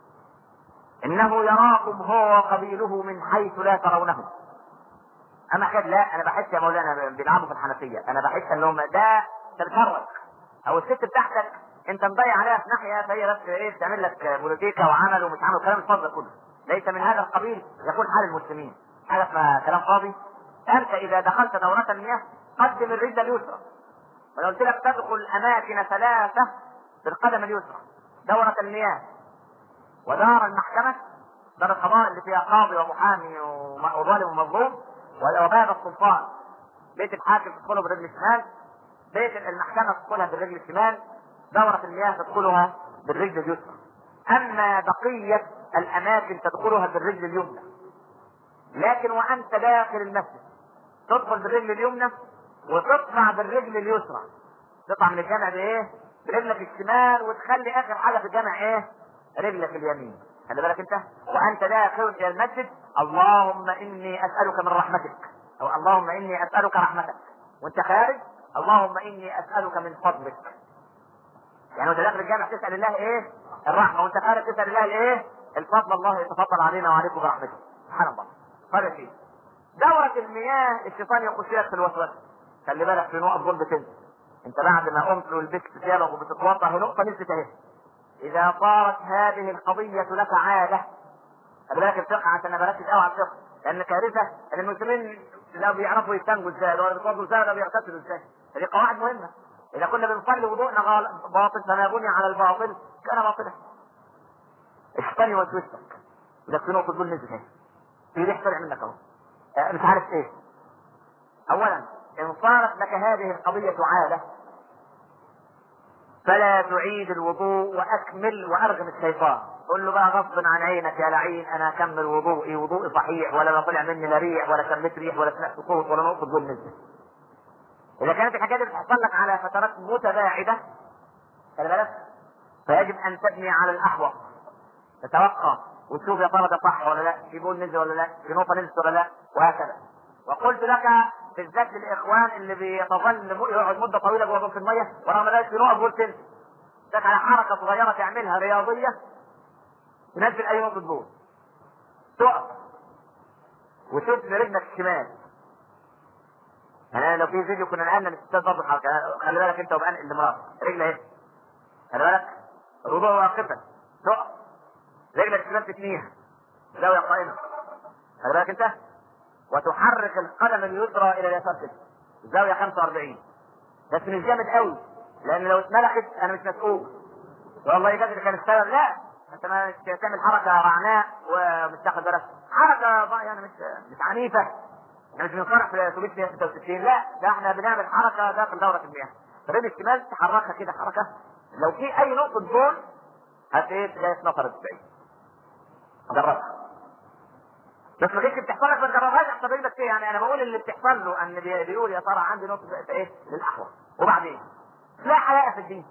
إنه يراكم هو وقبيله من حيث لا ترونه. أما كده لا، أنا بحس يا مولانا بيلعبوا في الحنفية، أنا بحس إنهم ده تتفرج أو الست بتاعتك أنت مضيع عليها في ناحية فهي بس بتعمل لك بوليتيكا وعمل ومش عمل كلام الفاضي كله، ليس من هذا القبيل يكون حال المسلمين. حاجة اسمها كلام فاضي. أنت إذا دخلت دورة المياه قدم الرجل اليسرى، ولو قلت لك تدخل أماكن ثلاثة بالقدم اليسرى، دورة المياه ودار المحكمة، دار القضاء اللي فيها قاضي ومحامي وظالم ومظلوم، وباب السلطان، بيت الحاكم تدخله بالرجل الشمال، بيت المحكمة تدخلها بالرجل الشمال، دورة المياه تدخلها بالرجل اليسرى. أما بقية الأماكن تدخلها بالرجل اليمنى. لكن وأنت داخل المسجد تدخل بالرجل اليمنى وتطلع بالرجل اليسرى، تطلع من الجامع برجلك الشمال وتخلي آخر حاجة في الجامع رجلك اليمين. خلي بالك انت وانت داخل الى المسجد اللهم اني اسالك من رحمتك، او اللهم اني اسالك رحمتك، وانت خارج اللهم اني اسالك من فضلك. يعني وانت داخل الجامع تسال الله الرحمه، وانت خارج تسال الله الفضل، الله يتفضل علينا وعليكم برحمته. سبحان الله. هذا شيء. دورة المياه الشيطان يخش لك في الوسوسه. خلي بالك في نقط ظلم تنزل. انت بعد ما قمت ولبست ثيابك وبتتوضا هي نقطه نزلت اهي. إذا صارت هذه القضية لك عادة، خلي بالك الفقه عشان انا بركز قوي على الفقه، لأن كارثة إن المسلمين لا بيعرفوا يستنجوا ازاي ولا بيتوضوا ازاي ولا بيغتسلوا ازاي. هذه قواعد مهمة. إذا كنا بنصلي وضوءنا باطل فما بني على الباطل كان باطلا. الشيطان يوسوسك إذا في نقطة دول نزل في ريح طلع منك أهو مش عارف أولا إن صارت لك هذه القضية عادة فلا تعيد الوضوء واكمل وارغم الشيطان. قل له بقى غصب عن عينك يا لعين انا اكمل وضوئي صحيح ولا طلع مني لا ريح ولا شميت ريح ولا سمعت صوت ولا نقطه ظل نزل. اذا كانت الحكايه دي بتحصل لك على فترات متباعده خلي بالك فيجب ان تبني على الاحوط، تتوقع وتشوف يا ترى ده صح ولا لا، في بول نزل ولا لا، في نقطه نزلت ولا لا، وهكذا. وقلت لك بالذات للاخوان اللي بيتظل يقعد مده طويله جوه في الميه ورغم ذلك في نقط بول تنزل، تك على حركه صغيره تعملها رياضيه تنزل اي نقطه بول، تقف وتبني رجلك الشمال. يعني لو في فيديو كنا نقلنا للستات برضه الحركه، خلي بالك انت وبقى اللي مرات رجل خلي بالك الوضوء واقفا، تقف رجلك الشمال تتنيها زاويه قائمه خلي بالك انت، وتحرك القدم اليسرى الى اليسار كده زاويه 45 بس مش جامد قوي لان لو اتملكت انا مش مسؤول والله يجب كان السبب. لا انت ما تعمل حركه رعناء ومش تاخد بالك حركه يعني مش عنيفه، يعني مش بنصرح في اتوبيس 166 لا، ده احنا بنعمل حركه داخل دوره المياه. الرجل الشمال تحركها كده حركه لو في اي نقطه بول جاي اتنطرت بعيد جربها. بس ما كنتش بتحصل لك ما تجربهاش احسن رجلك يعني انا بقول اللي بتحصل له ان بيقول يا ترى عندي نقطه للاحوط وبعدين لا حياء في الدين.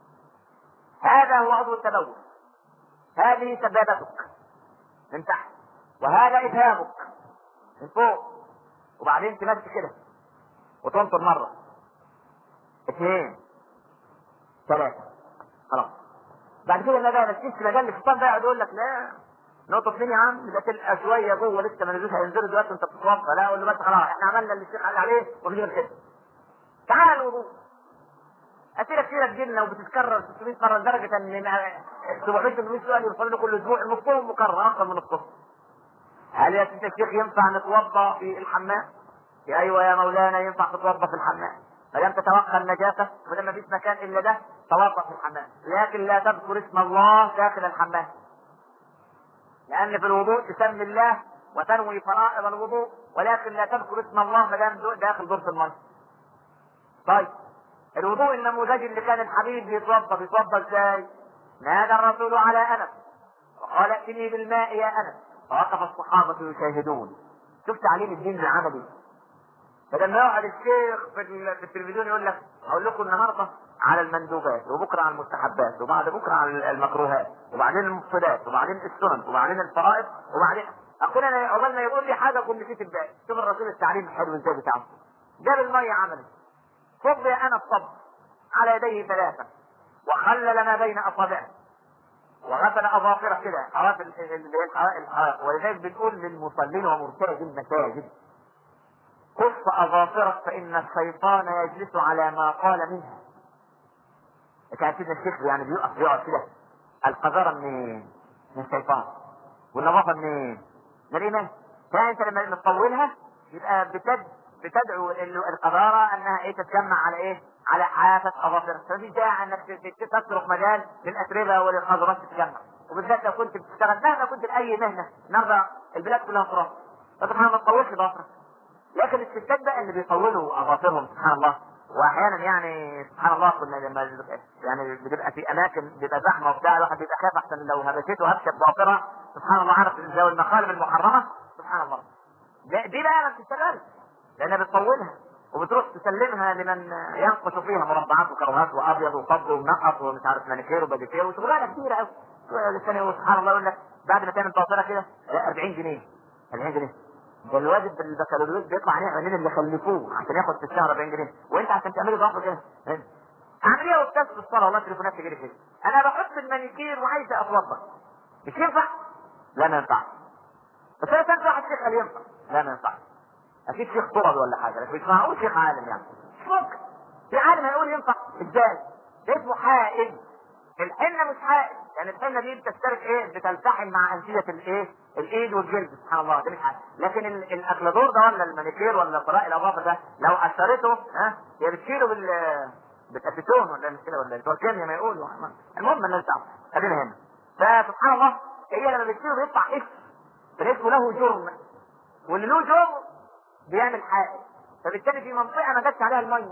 هذا هو عضو التبول، هذه سبابتك من تحت وهذا إبهامك من فوق، وبعدين تمشي كده وتنطر مرة 2 3 خلاص. بعد كده ما بقى نسيت مجال الشيطان بقى يقول لك لا نقطة 2 يا عم ده تلقى شوية جوه لسه ما نزلش هينزلوا دلوقتي انت بتتوضى، لا اقول له بس خلاص احنا عملنا اللي الشيخ قال عليه ومش غير كده. تعال الوضوء اسئله كثيره تجينا وبتتكرر 600 مره لدرجه ان 700 800 سؤال يوصلوا كل اسبوع، نصهم مكرر اكثر من نصهم. هل يا سيدي الشيخ ينفع نتوضا في الحمام؟ ايوه يا مولانا ينفع تتوضا في الحمام، ما دام تتوقع النجاسه وما ما فيش مكان الا ده توضا في الحمام، لكن لا تذكر اسم الله داخل الحمام، لان في الوضوء تسمي الله وتنوي فرائض الوضوء، ولكن لا تذكر اسم الله ما دام داخل دورة الماء. طيب الوضوء النموذجي اللي كان الحبيب بيتوضا ازاي؟ نادى الرسول على انس وقال ائتني بالماء يا انس، فوقف الصحابه يشاهدون. شفت تعليم الدين العملي. فلما يقعد الشيخ في التلفزيون يقول لك اقول لكم النهارده على المندوبات، وبكره على المستحبات، وبعد بكره على المكروهات، وبعدين المفسدات، وبعدين السنن، وبعدين الفرائض، وبعدين اقول انا عقبال ما يقول لي حاجه كنت نسيت الباقي. شوف الرسول التعليم الحلو ازاي بتاعه. جاب الميه عملي، صب يا انس صب على يديه 3 وخلل ما بين اصابعه وغسل اظافره كده، حواف الحواف. ولذلك بنقول للمصلين ومرتاد المساجد كف اظافرك فان الشيطان يجلس على ما قال منها. كان سيدنا الشيخ يعني بيقعد كده. القذاره منين؟ من الشيطان. والنظافه منين؟ من الايمان. فانت لما تطولها يبقى بتدعو القذاره انها ايه تتجمع على ايه؟ على حافه اظافرك. ففي داعي انك تترك مجال للاتربه وللقذرات تتجمع، وبالذات لو كنت بتشتغل مهما كنت باي مهنه. النهارده البلاد كلها تراب، فسبحان ما تطولش ظافرك. لكن الستات بقى اللي بيطولوا اظافرهم سبحان الله، واحيانا يعني سبحان الله كنا لما يعني بتبقى في اماكن بيبقى زحمه وبتاع، الواحد بيبقى خايف احسن لو هبشته هبشه ظافرها سبحان الله، عارف زي المخالب المحرمه سبحان الله. دي بقى ما بتشتغلش لانها بتطولها وبتروح تسلمها لمن ينقش فيها مربعات وكروهات وابيض وفض ومنقط ومش عارف مانيكير وباديكير وشغلانه كتيره قوي. سبحان الله يقول لك بعد ما تعمل ظافره كده 40 جنيه 40 جنيه. ده الواجب بالبكالوريوس بيطلع عليه عينين اللي خلفوه عشان ياخد في الشهر 40 جنيه، وانت عشان تعملي ضغط كده اعمل ايه واستاذ في الصلاه والله تليفونات تجري كده. انا بحط المانيكير وعايزه اتوضا، مش ينفع؟ لا ما ينفعش. بس انا سالت واحد شيخ قال ينفع. لا ما ينفعش. اكيد شيخ طرد ولا حاجه، لكن مش معقول شيخ عالم يعني. مش ممكن في عالم هيقول ينفع ازاي؟ ده اسمه حائل. الحنه مش حائل، يعني الحنه دي بتشترك ايه؟ بتلتحم مع انسيه الايه؟ الايد والجلد سبحان الله، ده مش حائل. لكن الاكلادور ده ولا المانيكير ولا قراء الاظافر ده لو قشرته هي بتشيله بالاسيتون ولا مش كده ولا بتوع الكيمياء ما يقولوا. المهم الناس تعرف خلينا هنا. فسبحان الله هي لما بتشيله بيطلع اسم، فالاسم له جرم، واللي له جرم بيعمل حائل، فبالتالي في منطقه ما جاتش عليها الميه.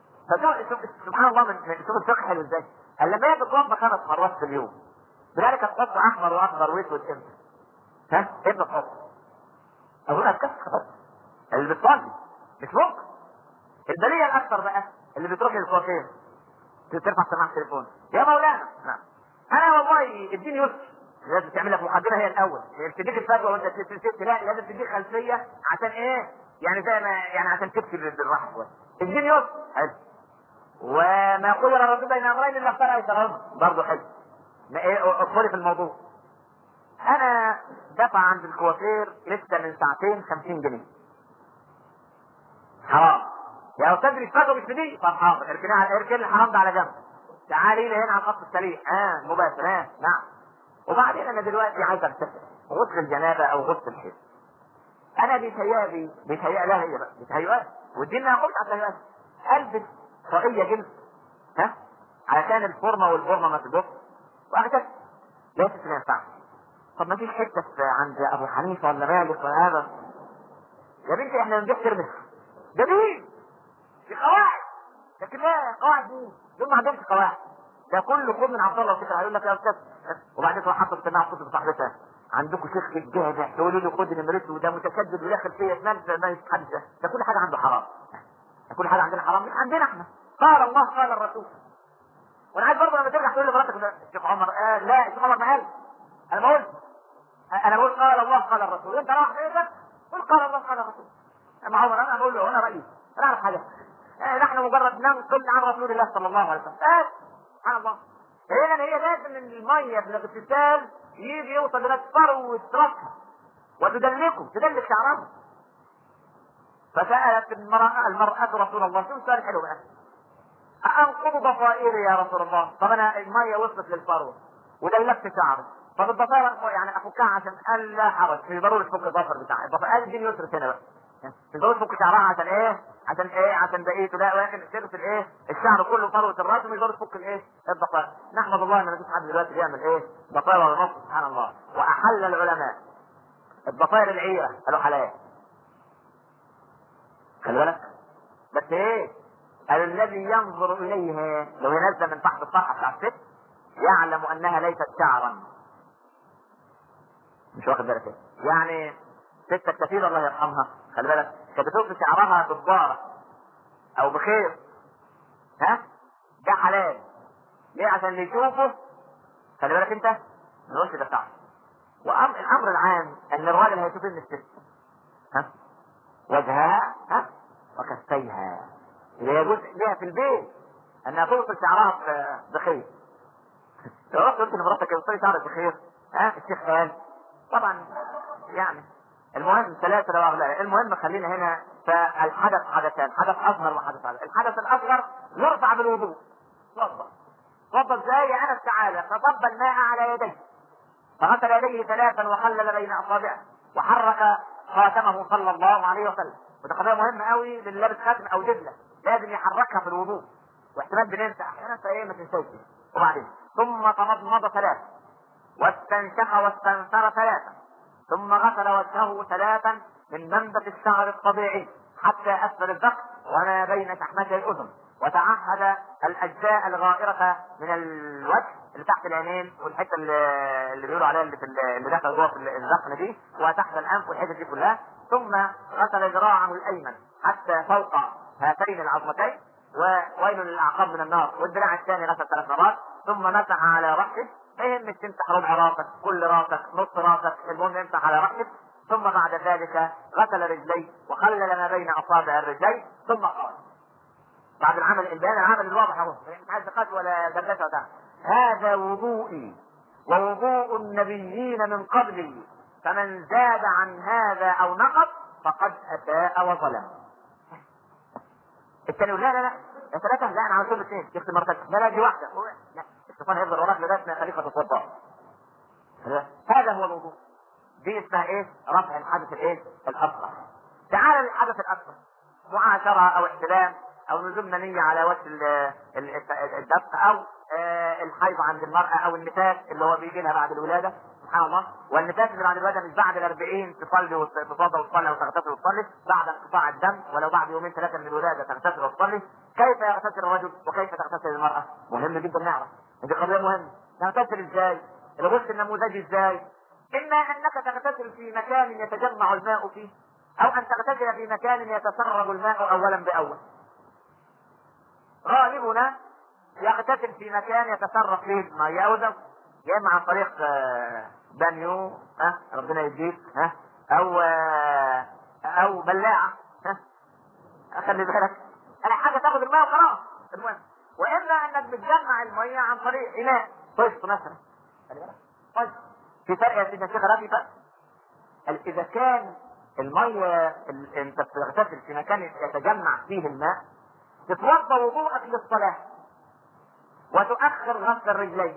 سبحان الله من شوف الفقه حلو ازاي. لما هي بتوضى 5 مرات في اليوم بذلك تحط احمر واخضر واسود امتى؟ ايه بتحط؟ اقول لك خلاص اللي بتصلي مش ممكن. البليه الاكثر بقى اللي بتروح للكوافير ترفع سماعه التليفون يا مولانا نعم انا والله اديني يسر، لازم تعمل لك مقدمه هي الاول، هي بتديك الفتوى وانت لا لازم تديك خلفيه عشان ايه؟ يعني زي ما يعني عشان تكتب بالراحه شويه. اديني يسر حلو، وما قدر الرسول بين امرين الا اختار ايسرهما برضه حلو. ادخلي في الموضوع. انا دفع عند الكوافير لسه من ساعتين 50 جنيه حرام يا استاذ، مش فاكر مش بدي. طب حاضر اركن الحرام ده على جنب، تعالي لي هنا على الخط السريع مباشر نعم. وبعدين انا دلوقتي عايز اغتسل غسل الجنابه او غسل الحيض. انا بيتهيأ لها هي بقى بيتهيأ والدين ما يقولش على التهيؤات. البس طاقيه جلد علشان الفورمه والبورمه ما تدخ واغتسل. ليست ما ينفعش. طب ما فيش حته عند ابو حنيفه ولا مالك ولا هذا؟ يا بنتي احنا بنبيع ترمس ده دين، دي قواعد. لكن لا قواعد مين؟ دول ما عندهمش قواعد. ده كله خد من عبد الله وفكر هيقول لك يا استاذ وبعدين تروح حاطط سماعه صوت صاحبتها عندكم شيخ في الجامع تقولوا له خد نمرته وده متشدد وداخل فيا ما يتحدث. ده كل حاجه عنده حرام. ده كل حاجه عندنا حرام مش عندنا احنا. قال الله قال الرسول. وانا عايز برضه لما ترجع تقول لمراتك الشيخ عمر لا الشيخ عمر ما قال. انا بقول قال الله قال الرسول. انت راح بيتك قول قال الله قال الرسول. اما عمر انا بقول له انا رئيس انا اعرف حاجه. نحن مجرد ننقل عن رسول الله صلى الله عليه وسلم. سبحان الله. هي لازم الميه في الاغتسال يجي يوصل لنفسه ويتركها وتدلكه تدلك شعرها. فسالت المراه رسول الله شوف سؤال حلو بقى. انقض ضفائري يا رسول الله. طب انا الميه وصلت للفروه ودلكت شعري، طب الضفائر يعني افكها عشان قال لا حرج، مش ضروري تفك الضفر بتاعي، الضفائر دي يسرت هنا بقى، مش ضروري تفك شعرها عشان ايه؟ عشان بقيته لا، ولكن تغسل ايه؟ الشعر كله فروه الراس، ومش ضروري تفك الايه؟ الضفائر. نحمد الله ان مفيش حد دلوقتي بيعمل ايه؟ ضفائر ولا نص، سبحان الله. واحل العلماء الضفائر العيره قالوا حلال. خلي بالك بس ايه؟ قال الذي ينظر اليها لو ينزل من تحت الطرحه بتاع الست يعلم انها ليست شعرا. مش واخد بالك ايه؟ يعني ستة كثيرة الله يرحمها، خلي بالك كانت بتوقف شعرها بضبارة او بخير، ها؟ ده حلال. ليه؟ عشان اللي يشوفه، خلي بالك انت، ما يقولش ده بتاعه. والامر العام ان الراجل هيشوف ان الست، ها؟ وجهها، ها؟ وكفيها. اللي يجوز ليها في البيت انها توصل شعرها بخير. لو رحت قلت لمراتك اوصلي شعرك بخير، ها؟ الشيخ قال طبعا يعني المهم ثلاثة لو أغلى. المهم خلينا هنا. فالحدث حدثان، حدث أصغر وحدث أصغر. الحدث الأصغر يرفع بالوضوء. توضأ ازاي؟ أنا السعادة فصب الماء على يديه فغسل يديه ثلاثا وخلل بين أصابعه وحرك خاتمه صلى الله عليه وسلم. وده قضية مهمة قوي للي لابس خاتم أو دبلة، لازم يحركها في الوضوء. واحتمال بننسى أحيانا فإيه ما تنساش. وبعدين ثم تمضمض ثلاثا واستنشق واستنثر ثلاثا ثم غسل وجهه ثلاثا من منبت الشعر الطبيعي حتى اسفل الذقن وما بين شحمتي الاذن، وتعهد الاجزاء الغائره من الوجه اللي تحت العينين والحته اللي بيقولوا عليها اللي داخل جوه في الذقن دي وتحت الانف والحته دي كلها. ثم غسل ذراعه الايمن حتى فوق هاتين العظمتين وويل للاعقاب من النار، والذراع الثاني غسل 3 مرات. ثم مسح على راسه، ما يهمك تمسح ربع راسك، كل راسك، نص راسك، المهم يمسح على راسك. ثم بعد ذلك غسل رجليه وخلل ما بين اصابع الرجلين. ثم قال بعد العمل البيان العمل الواضح اهو، مش عايز قد ولا دبلته ولا هذا وضوئي ووضوء النبيين من قبلي، فمن زاد عن هذا او نقص فقد اساء وظلم. الثاني لا لا لا يا ثلاثة، لا انا عملت 2 شفت مرتين، لا دي واحدة، لا الشيطان هيفضل وراك لغاية ما خليفة تتوضا. هذا هو الوضوء. دي اسمها ايه؟ رفع الحدث الايه؟ الاصغر. تعال للحدث الاكبر، معاشرة او احتلام او نزول منية على وجه الدفق او الحيض عند المرأة او النفاس اللي هو بيجي لها بعد الولادة، سبحان الله. والنفاس اللي بعد الولادة مش بعد 40 تصلي وتتوضا وتصلي وتغتسل وتصلي، بعد انقطاع الدم ولو بعد 2 3 من الولادة تغتسل وتصلي. كيف يغتسل الرجل وكيف تغتسل المرأة؟ مهم جدا نعرف، دي قضية مهمة. تغتسل ازاي؟ الغسل النموذجي ازاي؟ اما انك تغتسل في مكان يتجمع الماء فيه، او ان تغتسل في مكان يتسرب الماء اولا باول. غالبنا يغتسل في مكان يتسرب فيه الماء، يا اما عن طريق بانيو، ربنا يجيب، او بلاعه، خلي بالك انا حاجه تاخد الماء وخلاص. المهم، واما انك بتجمع الميه عن طريق اناء طشت مثلا، خلي بالك طشت. في فرق يا سيدنا الشيخ ربي بقى. اذا كان الميه انت بتغتسل في مكان يتجمع فيه الماء، تتوضا وضوءك للصلاه وتؤخر غسل الرجلين.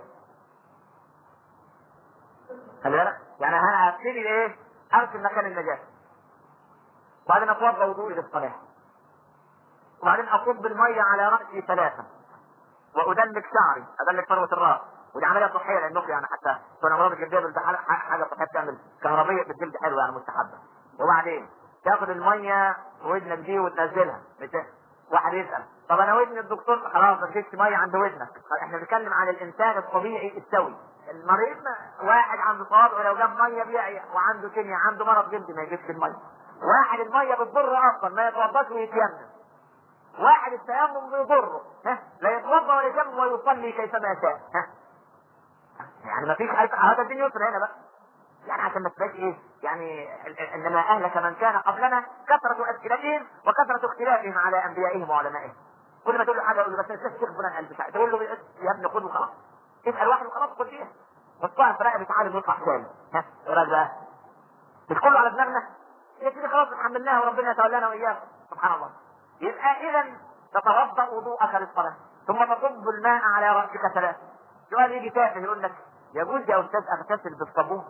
خلي بالك، يعني انا هبتدي ايه؟ اغسل مكان النجاسه، وبعدين اتوضا وضوئي للصلاه، وبعدين اصب الميه على راسي 3 وادلك شعري، ادلك فروه الراس. ودي عمليه صحيه لانكم يعني حتى كنا مرات الجلديه حاجه صحيه بتعمل كهربيه في الجلد حلوه يعني مستحبه. وبعدين تاخد الميه ودنك دي وتنزلها. واحد يسال طب انا ودني الدكتور خلاص ما تجيبش ميه عند ودنك. احنا بنتكلم عن الانسان الطبيعي السوي. المريض واحد عنده صواب ولو جاب ميه بيعيا وعنده كيمياء عنده مرض جلدي ما يجيبش الميه. واحد الميه بتضر اصلا ما يتوضاش ويتيمم. واحد التيمم بيضره، لا يتوضا ولا يتيمم ويصلي كيفما شاء. يعني ما فيش هذا الدين يسر هنا بقى، يعني عشان ما تبقاش ايه يعني. انما اهلك من كان قبلنا كثرة اسئلتهم وكثرة اختلافهم على انبيائهم وعلمائهم. كل ما تقول له حاجه يقول له بس الشيخ فلان قال بتاع، تقول له يا ابني خذ وخلاص، اسال واحد وخلاص خد فيها. والصاحب في رقبه عالم يطلع ثاني، ايه رايك بقى؟ مش كله على دماغنا؟ يا سيدي خلاص اتحملناها وربنا يتولانا واياكم، سبحان الله. يبقى اذا تتوضا وضوءك للصلاه ثم تصب الماء على راسك 3. سؤال يجي تافه يقول لك يجوز يا استاذ اغتسل بالصابون؟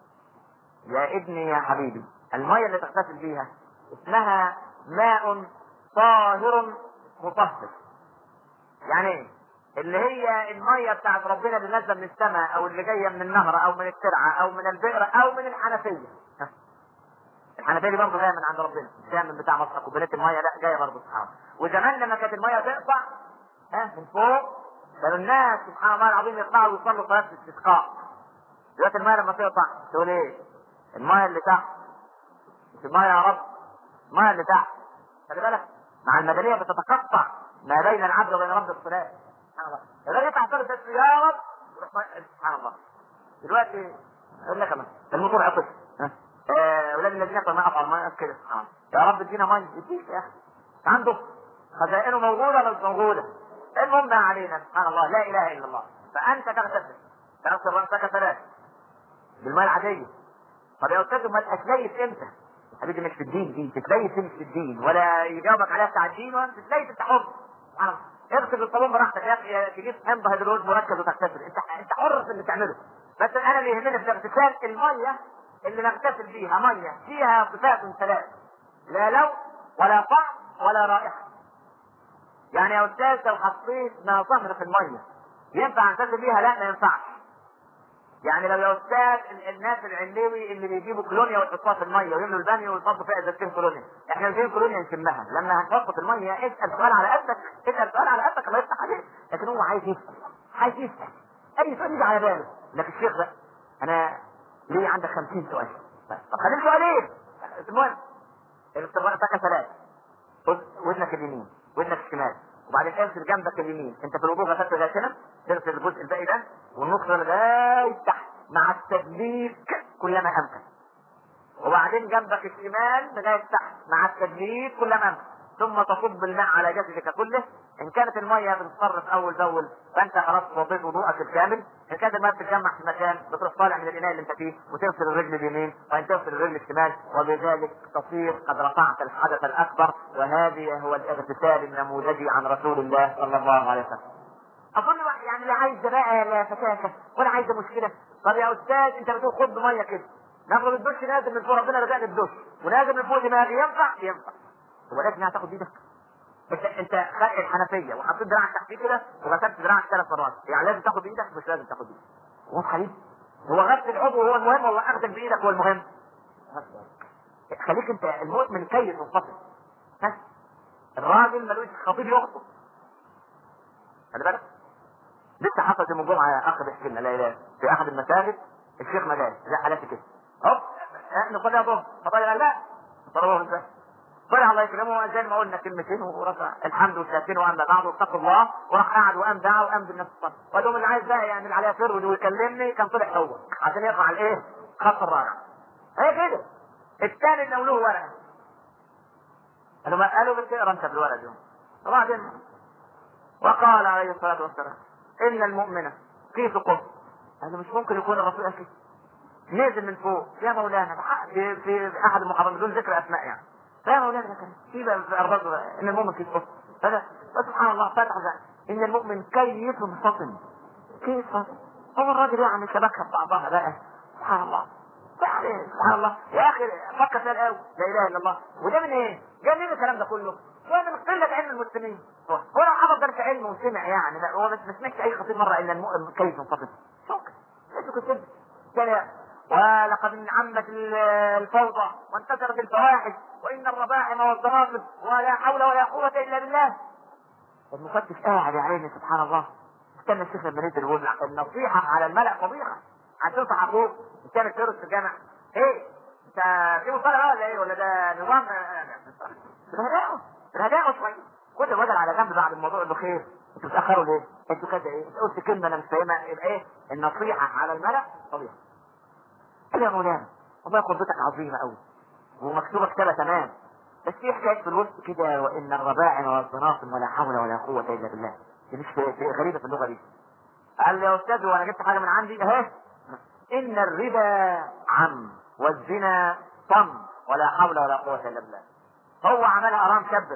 يا ابني يا حبيبي، الميه اللي تغتسل بيها اسمها ماء طاهر مطهر. يعني ايه؟ اللي هي الميه بتاعت ربنا اللي نازله من السماء او اللي جايه من النهر او من الترعه او من البئر او من الحنفيه. الحنفيه دي برضه جايه من عند ربنا، مش جايه من بتاع مصر كوبايات الميه، لا جايه برضه سبحان الله. وزمان لما كانت الميه تقطع من فوق كانوا الناس سبحان الله العظيم يطلعوا ويصلوا صلاه الاستسقاء. دلوقتي الميه لما تقطع تقول ايه؟ الميه اللي تحت، مش الميه يا رب، الميه اللي تحت. خلي بالك مع المدنيه بتتقطع ما بين العبد وبين رب الصلاه. سبحان الله. الراجل يطلع صلاه يا رب سبحان الله. دلوقتي اقول لك انا الموتور عطش ولاد الذين ما افعل ما كده يا رب ادينا ميه، اديك يا اخي عنده خزائنه موجوده ولا مش موجوده؟ المهم ما علينا سبحان الله، لا اله الا الله. فانت تغتسل تغسل راسك 3 بالماء العاديه. طب يا استاذ ما تتليف امتى؟ حبيبي مش في الدين دي، تتليف مش في الدين ولا يجاوبك عليها بتاع الدين ولا تتليف انت حر. سبحان الله. اغسل الصابون براحتك يا اخي، تجيب حمض هيدروجين مركز وتغتسل، انت حر في اللي تعمله. بس انا اللي يهمني في الاغتسال الميه اللي نغتسل بيها ميه فيها صفات 3، لا لون ولا طعم ولا رائحه. يعني يا استاذ لو حطيت ما ظهر في الميه ينفع نغتسل بيها؟ لا ما ينفعش. يعني لو يا استاذ الناس العلوي اللي بيجيبوا كولونيا ويحطوها في الميه ويملوا البانيو ويحطوا فيها ازازتين كولونيا، احنا مش كولونيا نشمها. لما هنحط في الميه اسال سؤال على قدك، اسال سؤال على قدك الله يفتح عليك. لكن هو عايز يسال، عايز يسال اي سؤال يجي على باله. لكن الشيخ ده انا ليه عندك 50 سؤال؟ طب خلينا سؤالين. المهم راسك 3، خد ودنك اليمين ودنك الشمال وبعدين اغسل جنبك اليمين. انت في الوضوء غسلت غسله، تغسل الجزء الباقي ده والنص ده لغايه تحت مع التدليك كلما امكن، وبعدين جنبك الشمال لغايه تحت مع التدليك كلما امكن، ثم تصب الماء على جسدك كله. ان كانت الميه بتتصرف اول باول فانت خلاص وضيت وضوءك الكامل. ان كانت الميه بتتجمع في مكان بتروح طالع من الاناء اللي انت فيه وتغسل الرجل اليمين وان تغسل الرجل الشمال، وبذلك تصير قد رفعت الحدث الاكبر. وهذا هو الاغتسال النموذجي عن رسول الله صلى الله عليه وسلم. اظن يعني لا عايز بقى لا فتاكه ولا عايز مشكله. طب يا استاذ انت بتقول خد ميه كده، نفرض الدش نازل من فوق، ربنا رزقني الدش ونازل من فوق دماغي، ينفع؟ ينفع. هو لازم هتاخد ايدك؟ انت خلق الحنفيه وحطيت دراعك تحتيه كده وغسلت دراعك 3 مرات، يعني لازم تاخد بايدك؟ مش لازم تاخد بايدك. هو حبيبي هو غسل العضو هو المهم ولا اخذك بايدك هو المهم؟ خليك انت المؤمن كيف منفصل. الراجل ملوش خطيب يخطب. خلي بالك لسه حصلت يوم الجمعه اخ بيحكي لنا لا اله في احد المساجد الشيخ ما جاش زي حالاتي كده هوب نقول يا ظهر فقال لا ضربوه ازاي؟ طلع الله يكرمه زي ما قلنا كلمتين ورفع الحمد والشاكين واما بعد واتقوا الله وراح قعد وقام دعا وقام بالنفس الصالح. وقال لهم اللي عايز بقى يعمل عليها فرد ويكلمني كان طلع هو عشان يرفع الايه؟ خط الرابع. هي كده. الثاني اللي له ورقه قالوا بتقرا انت بالورقه دي. وبعدين وقال عليه الصلاه والسلام ان المؤمن في ثقب. هذا مش ممكن يكون الرسول قال كده نزل من فوق يا مولانا في احد المحاضرات بدون ذكر اسماء يعني. فيا مولانا كان في ارباط ان المؤمن في ثقب. فسبحان الله فتح ان المؤمن كيف فطن. كيف فطن؟ هو الراجل يعني شبكها ببعضها بقى. سبحان الله سبحان الله يا اخي فكر فيها الاول لا اله الا الله. وده من ايه؟ جاي منين الكلام ده كله؟ هو من قله علم المسلمين. هو لو حفظ درس علم وسمع يعني لا هو ما سمعش اي خطيب مره ان المؤمن كيف فطن. شكرا انتوا كنتوا ولقد عمت الفوضى وانتشرت الفواحش وان الربائع والضرائب ولا حول ولا قوه الا بالله. المفتش قاعد يا عيني سبحان الله. استنى الشيخ لما نزل يقول النصيحه على الملأ فضيحه. هتنصح اخوك تعمل فيروس في الجامع ايه؟ انت في مصطلح ولا ايه؟ ولا ده نظام؟ هداء شويه. خد الوجع على جنب بعد الموضوع انه خير. انتوا بتاخروا ليه؟ انتوا كده ايه؟ انت قلت كلمه انا مش فاهمها يبقى ايه؟ النصيحه على الملأ فضيحه. يا مولانا والله قدرتك عظيمه قوي ومكتوبه كتابه تمام بس في حكايه في الوسط كده وان الرباعن والضناصم ولا حول ولا قوه الا بالله. دي مش غريبه في اللغه دي. قال لي يا استاذ وانا جبت حاجه من عندي اهي ان الربا عم والزنا طم ولا حول ولا قوه الا بالله. هو عملها ارام شبك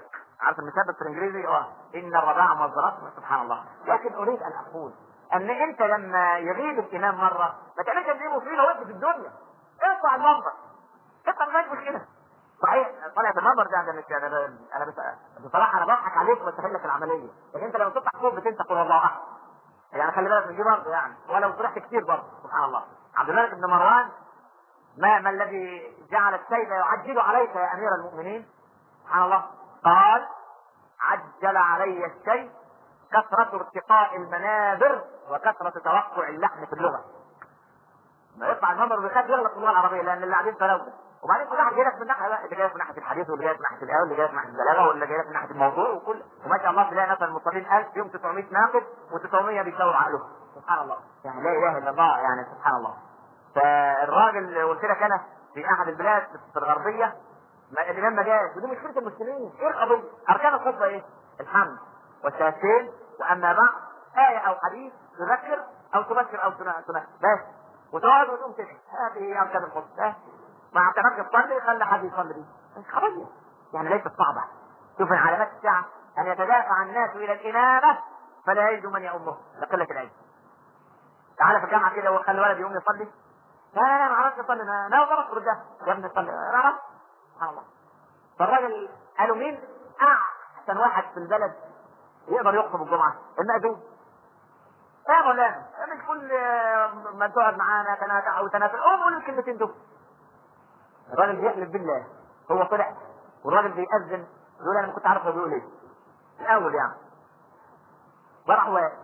عارف المثبت في الانجليزي؟ ان الرضاعه مصدرات. سبحان الله. لكن اريد ان اقول ان انت لما يغيب الامام مره ما تعملش تدريبه فيه لو انت في الدنيا. اطلع المنبر، اطلع ما مشكله. صحيح طلعت المنبر ده مش انا بصراحه انا بضحك عليك وبسهل لك العمليه، لكن انت لو تطلع فوق بتنسى قول الله احد. يعني خلي بالك من دي برضه يعني، ولو طلعت كتير برضه. سبحان الله. عبد الملك بن مروان ما الذي جعل السيد يعجل عليك يا امير المؤمنين؟ سبحان الله. قال عجل علي الشيء كثرة ارتقاء المنابر وكثرة توقع اللحن في اللغة. ما يطلع المنبر بيخاف يغلط في اللغة العربية لأن اللي قاعدين تلوث. وبعدين كل واحد جاي لك من ناحية بقى، اللي جاي لك من ناحية الحديث واللي جاي لك من ناحية الآية واللي جاي لك من ناحية البلاغة واللي جاي لك من ناحية الموضوع وكل وما شاء الله تلاقي مثلا المصلين 1000 فيهم 900 ناقد و900 بيشاور عقله. سبحان الله. يعني لا إله إلا الله يعني سبحان الله. فالراجل قلت لك أنا في أحد البلاد في الغربية الإمام ما جاش، ودي مشكلة المسلمين. إيه القضية؟ أركان الخطبة إيه؟ الحمد والشهادتين وأما بعد آية أو حديث تذكر أو تبشر أو تنهى بس، وتقعد وتقوم تدعي. هذه أركان الخطبة. ما اعتمدش تصلي خلي حد يصلي بيه. مش قضية يعني ليست صعبة. شوف من علامات الساعة أن يتدافع الناس إلى الإمامة فلا يجد من يؤمه لقلة العلم. تعالى في الجامعة كده وخلي ولد يقوم يصلي. لا ما عرفت يصلي، ما ضرب رجال يا ابني صلي. لا عرفت. سبحان الله. فالراجل قالوا مين احسن واحد في البلد يقدر يخطب الجمعه؟ المأذون. يا مولانا مش كل ما تقعد معانا تنافع او تنافع قول الكلمتين دول. الراجل بيحلف بالله. هو طلع والراجل بيأذن يقول انا ما كنت عارف هو بيقول ايه الاول يعني. وراح واقف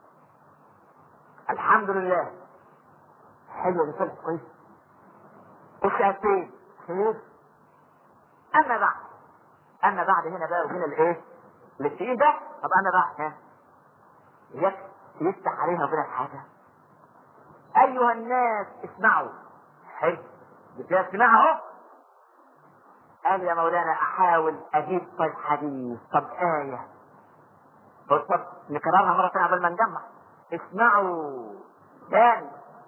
الحمد لله حلوه دي طلعت كويس. الشهادتين خير. اما بعد هنا بقى وهنا الايه الشيء ده. طب انا بعد يفتح علينا ربنا حاجه. ايها الناس اسمعوا. حلو بتسمع اهو. قال يا مولانا احاول اجيب طيب حديث طب ايه طب نكررها مره ثانيه قبل ما نجمع. اسمعوا تاني.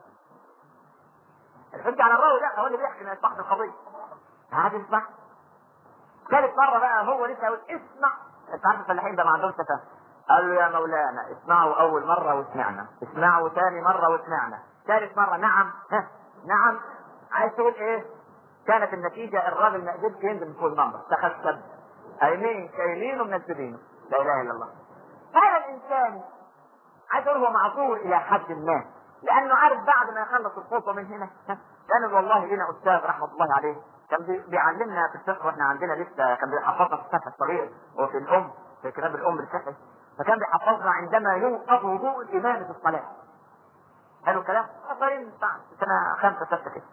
الحج على الراوي ده هو اللي بيحكي من صاحب القضيه. هذا اسمع. ثالث مرة بقى هو لسه يقول اسمع. انت عارف الفلاحين ده ما عندهمش تفاهم. قال له يا مولانا اسمعوا اول مرة وسمعنا، اسمعوا ثاني مرة وسمعنا، ثالث مرة نعم نعم. عايز تقول ايه؟ كانت النتيجة الراجل ما قدرش ينزل من فوق المنبر تخشب ايمين شايلينه منزلينه. لا اله الا الله. هذا الانسان عايز اقول هو معذور الى حد ما لانه عارف بعد ما يخلص الخطوة من هنا. كان والله لنا استاذ رحمة الله عليه كان بيعلمنا في الفقه واحنا عندنا لسه كان بيحفظنا في الفقه الصغير وفي الام في كتاب الام الفقهي. فكان بيحفظنا عندما يوقف وضوء الامام في الصلاه. قالوا كلام صغيرين سنه 5 6 كده.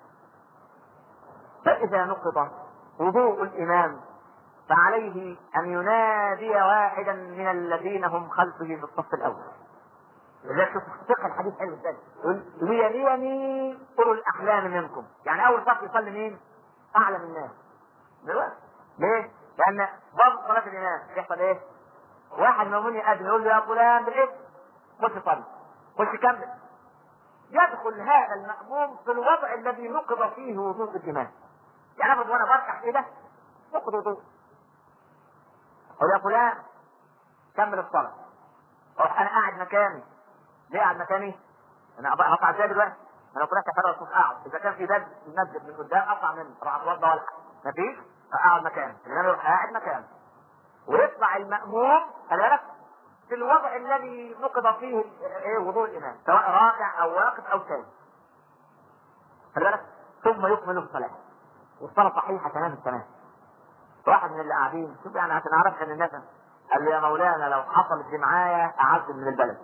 فاذا نقض وضوء الامام فعليه ان ينادي واحدا من الذين هم خلفه في الصف الاول. لذلك شوف فقه الحديث حلو ازاي. يقول ليليني اولو الاحلام منكم. يعني اول صف يصلي مين؟ اعلم الناس. دلوقتي ليه؟ لان بعض صلاه الامام يحصل ايه؟ واحد مؤمن يقدم يقول له يا فلان بالاسم خش صلي خش كمل. يدخل هذا المأموم في الوضع الذي نقض فيه وضوء الامام. يعني افرض وانا بركع كده نقض وضوء. اقول يا فلان كمل الصلاه. اروح انا قاعد مكاني. ليه قاعد مكاني؟ انا هطلع ازاي دلوقتي؟ انا لو كنت افرغ الصوت اقعد. اذا كان في باب المسجد من قدام اطلع منه اروح اتوضا ولا مفيش اقعد مكاني. انا اروح قاعد مكاني ويطلع المأموم خلي بالك في الوضع الذي نقض فيه ايه وضوء الامام سواء راكع او واقف او ساجد. خلي بالك ثم يكمل الصلاه والصلاه صحيحه تمام التمام. واحد من اللي قاعدين شوف يعني عشان اعرف ان الناس قال لي يا مولانا لو حصلت دي معايا اعزل من البلد.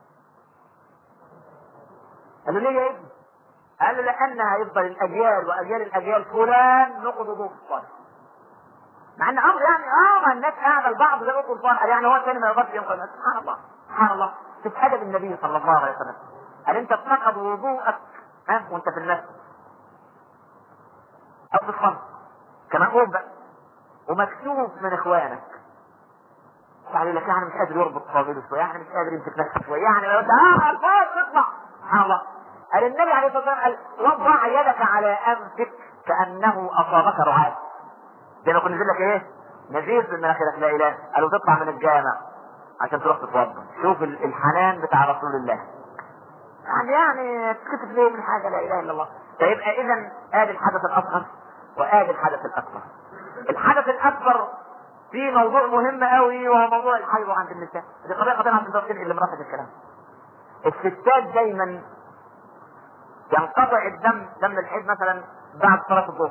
قال له ليه يا ابني؟ قال له لانها هيفضل الاجيال واجيال الاجيال فلان نقض وضوء الصلاه. مع ان امر يعني ما الناس قاعده البعض زي ما يقول فرح يعني هو الثاني ما يقدرش ينقل. سبحان الله سبحان الله. شوف ادب النبي صلى الله عليه وسلم. قال انت تنقض وضوءك وانت في المسجد او في الصلاه كمان قوم بقى ومكسوف من اخوانك. يعني لك يعني مش قادر يربط صابيله شويه يعني مش قادر يمسك نفسه شويه يعني لو الفاظ تطلع. سبحان الله. قال النبي عليه الصلاه والسلام قال وضع يدك على انفك كانه اصابك رعاة. زي ما كنا نقول لك ايه؟ نزيف من مناخيرك لا اله، قالوا تطلع من الجامع عشان تروح تتوضا. شوف الحنان بتاع رسول الله. يعني تكتب ليه من حاجه لا اله الا الله. فيبقى اذا ادي الحدث الاصغر وادي الحدث الاكبر. الحدث الاكبر في موضوع مهم قوي وهو موضوع الحيض عند النساء. دي قضيه خطيره عشان تنقل اللي مرافق الكلام. الستات دايما ينقطع دم الحيض مثلا بعد صلاه الظهر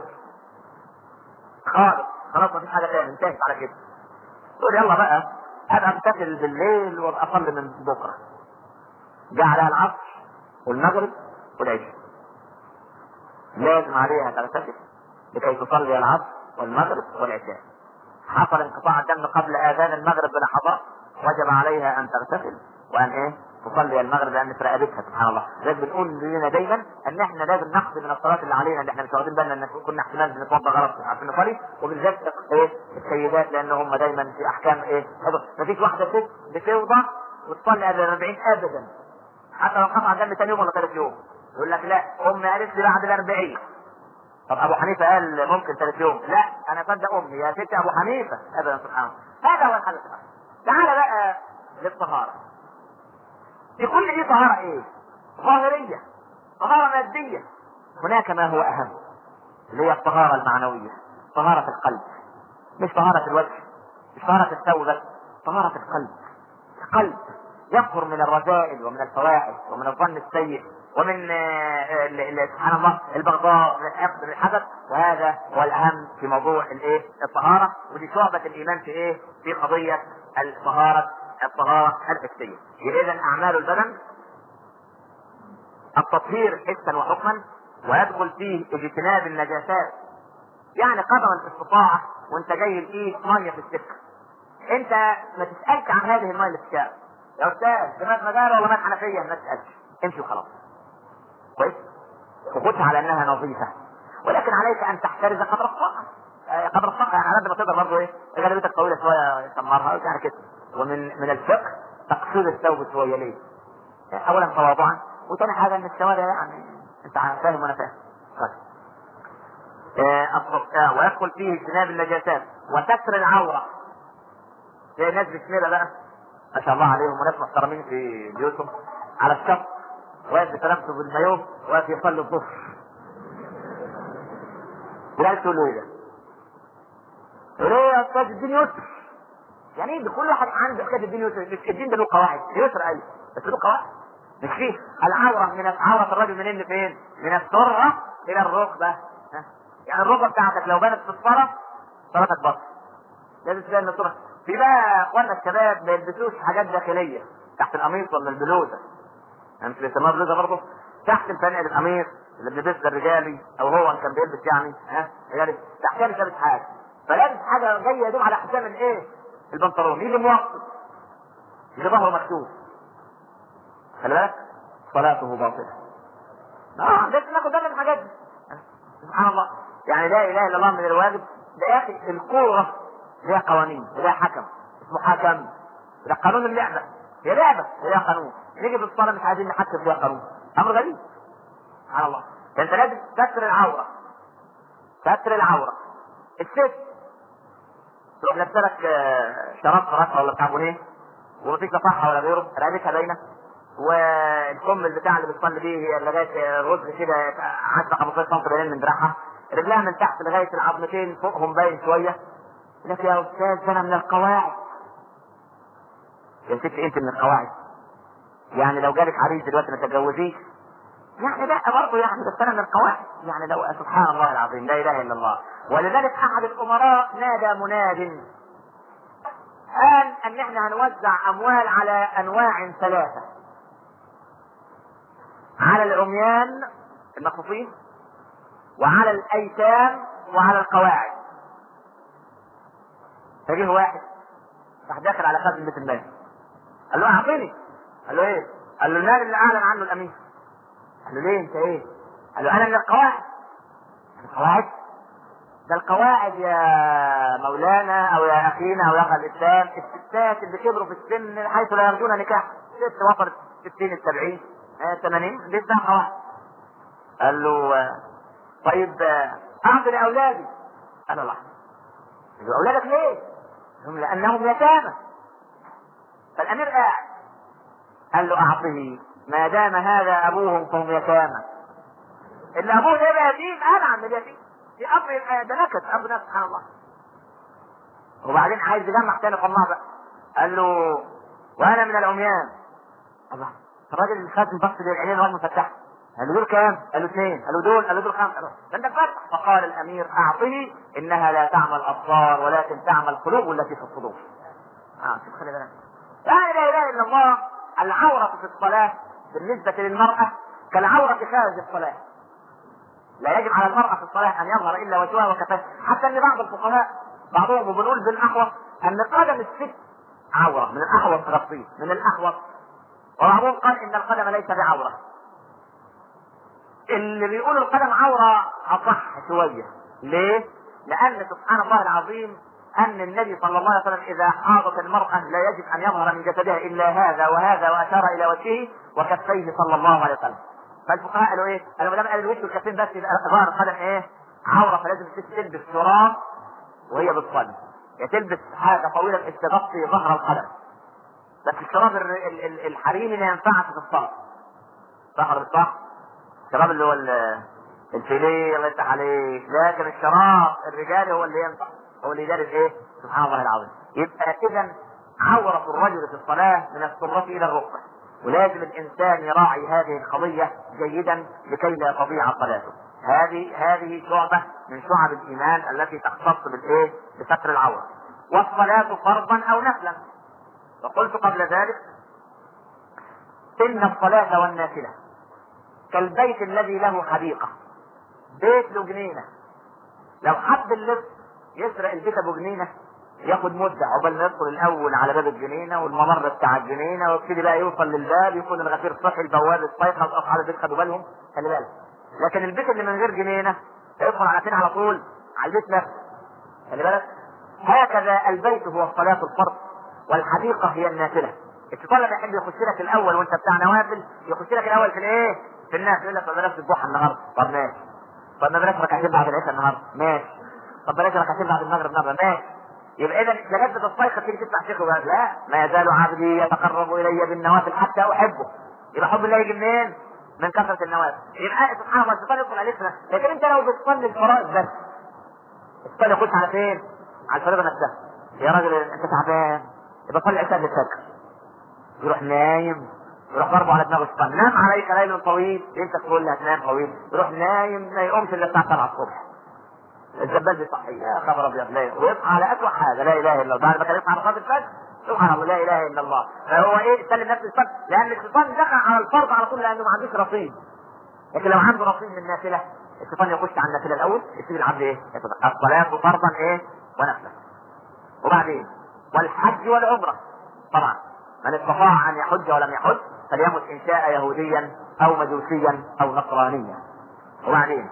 خلاص مفيش حاجه تاني، انتهت على كده. تقول يلا بقى انا امتثل بالليل وابقى اصلي من بكره. جاء عليها العصر والمغرب والعشاء، لازم عليها تغتسل لكي تصلي العصر والمغرب والعشاء. حصل انقطاع الدم قبل اذان المغرب بلحظات، وجب عليها ان تغتسل وان تصلي المغرب لان في رقبتها. سبحان الله. لازم بنقول لنا دايما ان احنا لازم نقضي من الصلاه اللي علينا، اللي احنا مش واخدين بالنا ان كنا احتمال بنتوضا غلط عشان نصلي، وبالذات السيدات لان هم دايما في احكام مفيش واحده ست بتوضا وتصلي قبل 40 ابدا، حتى لو قطع الدم ثاني يوم ولا ثالث يوم. يقول لك لا امي قالت لي بعد 40. طب ابو حنيفه قال ممكن ثالث يوم. لا انا اصدق امي يا ست ابو حنيفه ابدا. سبحان الله. هذا هو الحدث. تعال بقى للطهاره. في كل دي طهاره ظاهريه، طهاره ماديه. هناك ما هو اهم اللي هي الطهاره المعنويه، طهاره القلب. مش طهاره الوجه، مش طهاره الثوب بس، طهاره القلب. القلب يطهر من الرذائل ومن الفواحش ومن الظن السيء ومن سبحان الله البغضاء من الحقد من الحسد. وهذا هو الاهم في موضوع الطهاره. ودي شعبه الايمان في قضيه الطهاره الحسيه. اذا اعمال البدن التطهير حسا وحكما، ويدخل فيه اجتناب النجاسات. يعني قدر الاستطاعه وانت جاي الايد ميه في السكه، انت ما تسالش عن هذه الميه اللي في الشارع. يا استاذ ده مات مجاري ولا مات حنفيه، ما تسالش، امشي وخلاص. كويس؟ وخدها على انها نظيفه، ولكن عليك ان تحترز قدر الطاقه. قدر الطاقه يعني على قد ما تقدر برضه غالبيتك طويله شويه تمرها يعني كده. ومن الفقه تقصير الثوب شويه. ليه؟ اولا تواضعا، وثاني حاجه ان الشوارع يعني انت فاهم وانا فاهم. ويدخل فيه اجتناب النجاسات وستر العوره. زي ناس بسميرة بقى ما شاء الله عليهم وناس محترمين في بيوتهم على الشط، واقف بسلامته بالمايوه واقف يصلي الظهر. لا تقول له ايه ده؟ يقول ايه يا استاذ الدين يسر؟ يعني ايه؟ كل واحد عنده حكايه الدين يسر. مش الدين ده له قواعد، يسر ايوه بس له قواعد. مش فيه العوره من عوره الرجل منين لفين؟ من السره الى الركبه. يعني الركبه بتاعتك لو بانت في الصلاه صلاتك بطل. لازم تبان الصوره. في بقى اخواننا الشباب ما يلبسوش حاجات داخليه تحت القميص ولا البلوزه، يعني مش بيسموها بلوزه برضه، تحت الفانيل القميص اللي بيلبسها الرجالي او هو ان كان بيلبس يعني تحتها مش لابس حاجه، فلابس حاجه جايه يدوم على حساب البنطلون، يجي موقف يجي ظهره مكتوب. خلي بالك صلاته باطله. لازم ناخد بالنا من الحاجات دي. سبحان الله. يعني لا اله الا الله من الواجب ده يا اخي. الكوره ليها قوانين وليها حكم اسمه حكم. ده قانون اللعبه، هي لعبه وليها قانون. نيجي في الصلاه مش عايزين نحكم فيها قانون، امر غريب. سبحان الله. فانت لازم تستر العوره. ستر العوره. الست تروح لابسه لك شراب فراشة ولا بتاع بنيه ومفيش لا صحه ولا غيره، رقبتها باينه، والكم البتاع اللي بتصلي بيه لغايه الرزق كده 10 15 سم باين من دراعها، رجلها من تحت لغايه العظمتين فوقهم باين شويه. لك يا استاذ انا من القواعد. يا ست انت من القواعد. يعني لو جالك عريس دلوقتي ما تتجوزيش يعني لا برضه يعني بس انا من القواعد. يعني لو سبحان الله العظيم لا اله الا الله. ولذلك احد الامراء نادى مناد قال ان احنا هنوزع اموال على انواع 3: على العميان المخطوفين وعلى الايتام وعلى القواعد. فجيه واحد راح داخل على خادم بيت المال قال له اعطيني. قال له ايه؟ قال له المال اللي اعلن عنه الامين. قال له ليه انت ايه؟ قال له انا من القواعد. القواعد؟ ده القواعد يا مولانا او يا اخينا او يا اخي الاسلام الستات اللي كبروا في السن حيث لا يرجون نكاح. ست وصلت 60 70 80 لسه قواعد. قال له طيب اعطني اولادي. قال له لا اولادك ليه؟ هم لانهم يتامى. فالامير قاعد قال له اعطه ما دام هذا ابوهم فهم يتامى. اللي ابوه ده يبقى يتيم انعم من اليتيم. في اب ده نكت اب ده سبحان الله. وبعدين عايز يجمع تاني قناع بقى. قال له وانا من العميان. الله، الراجل اللي خاتم بص للعينين وهو مفتح. قال له دول كام؟ قال له 2. قال له دول؟ قال له دول 5. ده انت فتح. فقال الامير اعطه انها لا تعمى الابصار ولكن تعمى القلوب التي في الصدور. شوف خلي بالك. لا اله الا الله. العورة في الصلاة بالنسبة للمرأة كالعورة خارج الصلاة. لا يجب على المرأة في الصلاة ان يظهر الا وجهها وكفاها. حتى ان بعض الفقهاء بعضهم وبنقول بالاحوط ان قدم الست عورة من الاحوط تغطيه من الاحوط. وبعضهم قال ان القدم ليس بعورة. اللي بيقول القدم عورة اصح شوية. ليه؟ لان سبحان الله العظيم ان النبي صلى الله عليه وسلم اذا حاضت المرأة لا يجب ان يظهر من جسدها الا هذا وهذا، واشار الى وجهه وكفيه صلى الله عليه وسلم. فالفقهاء قالوا ايه؟ قالوا ما دام قال الوجه والكفين بس يبقى ظهر القدم ايه؟ عورة، فلازم الست تلبس شراب وهي بتصلي. يا تلبس حاجة طويلة بحيث تغطي ظهر القدم. بس الشراب الحريمي ما ينفعش في الصلاة. ظهر الصح الشراب اللي هو الفيليه الله يفتح عليه، لكن الشراب الرجالي هو اللي ينفع، هو اللي يدارس ايه؟ سبحان الله العظيم. يبقى اذا عورة الرجل في الصلاة من السرة الى الركبة، ولازم الانسان يراعي هذه القضية جيدا لكي لا تضيع صلاته. هذه شعبة من شعب الايمان التي تختص بالايه؟ بستر العورة. والصلاة فرضا او نفلا. وقلت قبل ذلك ان الصلاة والنافلة كالبيت الذي له حديقة. بيت له جنينة، لو حب اللص يسرق البيت ابو جنينة ياخد مدة عقبال ما يدخل الاول على باب الجنينة والممر بتاع الجنينة، ويبتدي بقى يوصل للباب يكون الغفير صحي البواب الصيقظ اصحاب البيت خدوا بالهم. خلي بالك. لكن البيت اللي من غير جنينة يدخل على فين؟ على طول على البيت نفسه. خلي بالك. هكذا البيت هو الصلاة الفرض والحديقة هي النافلة. الشيطان لما يحب يخش لك الاول وانت بتاع نوافل يخش لك الاول في الايه؟ في النافل. يقول لك طب بلاش الضحى النهارده، طب ماشي. طب ما بلاش ركعتين بعد العشاء النهارده، ماشي. طب بلاش ركعتين بعد المغرب النهارده، ماشي. يبقى اذا لغايه الصيخه تيجي تسمع شيخ وقال لا ما يزال عبدي يتقرب الي بالنوافل حتى احبه. يبقى حب الله يجي منين؟ من كثره النوافل. يبقى سبحان الله الشيطان يدخل عليك. لكن انت لو بتصلي الفرائض بس الصلاه يخش على فين؟ على الفريضه نفسها. يا راجل انت تعبان يبقى صلي العشاء للفجر. يروح نايم، يروح ضربه على دماغه الشيطان. نام عليك ليل طويل، انت تقول له هتنام طويل، يروح نايم ما يقومش الا الساعه 7 الصبح. الزبال صحي يا خبر ابيض. لا ويصحى على اسوء حاجه لا اله الا الله. بعد ما كان يصحى على صلاه الفجر سبحان الله لا اله الا الله. فهو ايه؟ سلم نفسه الفجر لان الشيطان دخل على الفرض على طول لانه ما عندوش رصيد. لكن لو عنده رصيد من النافله الشيطان يخش على النافله الاول يسيب العبد ايه؟ الصلاه فرضا ايه؟ ونفلا. وبعدين والحج والعمره طبعا من استطاع ان يحج ولم يحج فليمت ان شاء يهوديا او مجوسيا او نصرانيا. وبعدين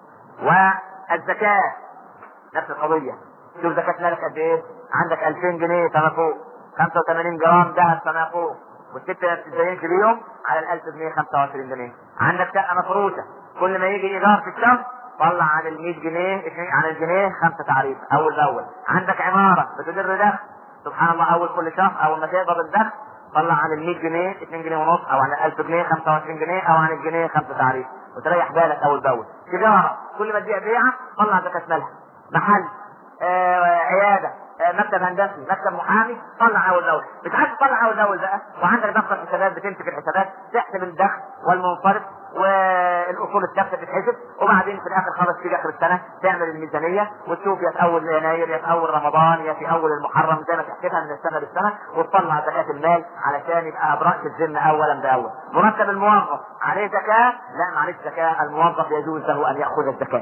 والزكاه نفس القضيه. شوف زكاه مالك قد ايه؟ عندك 2000 جنيه فما فوق، 85 جرام ذهب فما فوق، والست ما بتتزينش بيهم على ال 1000 جنيه 25 جنيه. عندك شقه مفروشه كل ما يجي ايجار في الشهر طلع عن ال 100 جنيه عن الجنيه 5 تعريف اول باول. عندك عماره بتدر دخل سبحان الله اول كل شهر اول ما تقبض الدخل طلع عن ال 100 جنيه 2 جنيه ونص، او عن ال 1000 جنيه 25 جنيه، او عن الجنيه 5 تعريف وتريح بالك اول باول. تجاره كل ما تبيع بيعه طلع زكاه مالها. محل عياده مكتب هندسي مكتب محامي طلع اول باول. مش عايز تطلع اول باول بقى وعندك دفتر حسابات بتمسك الحسابات تحسب الدخل والمنصرف والاصول الثابته تتحسب، وبعدين في الاخر خالص في اخر السنه تعمل الميزانيه وتشوف يا في اول يناير يا في اول رمضان يا في اول المحرم زي ما تحسبها من السنه للسنه وتطلع زكاه المال علشان يبقى براس الذمه اولا باول. مرتب الموظف عليه زكاه؟ لا معلش زكاه. الموظف يجوز له ان ياخذ الزكاه.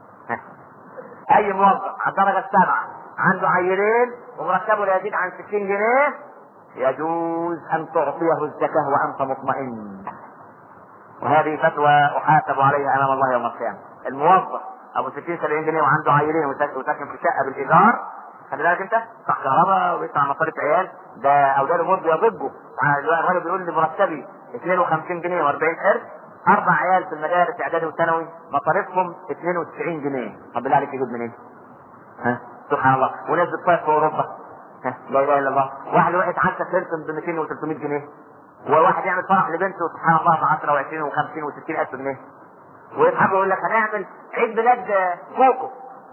اي موظف على الدرجه السابعه عنده عيلين ومرتبه لا يزيد عن 60 جنيه يجوز ان تعطيه الزكاه وانت مطمئن. وهذه فتوى احاسب عليها امام الله يوم القيامه. الموظف ابو 60 70 جنيه وعنده عيلين وساكن في شقه بالايجار، خلي بالك انت صح كهرباء ويدفع مصاريف عيال، ده اولاد امور بيضجوا. الراجل بيقول لي مرتبي 52 جنيه و40 قرش، 4 عيال في المدارس اعدادي وثانوي مصاريفهم 92 جنيه. طب بالله عليك يجيب منين؟ ها سبحان الله. وناس بتصيف في اوروبا، لا اله الا الله. واحد وقت عشا هيلتون ب 200 و300 جنيه، وواحد يعمل فرح لبنته سبحان الله ب 10 و20 و50 و60 الف جنيه، ويضحكوا يقول لك هنعمل عيد ميلاد كوكو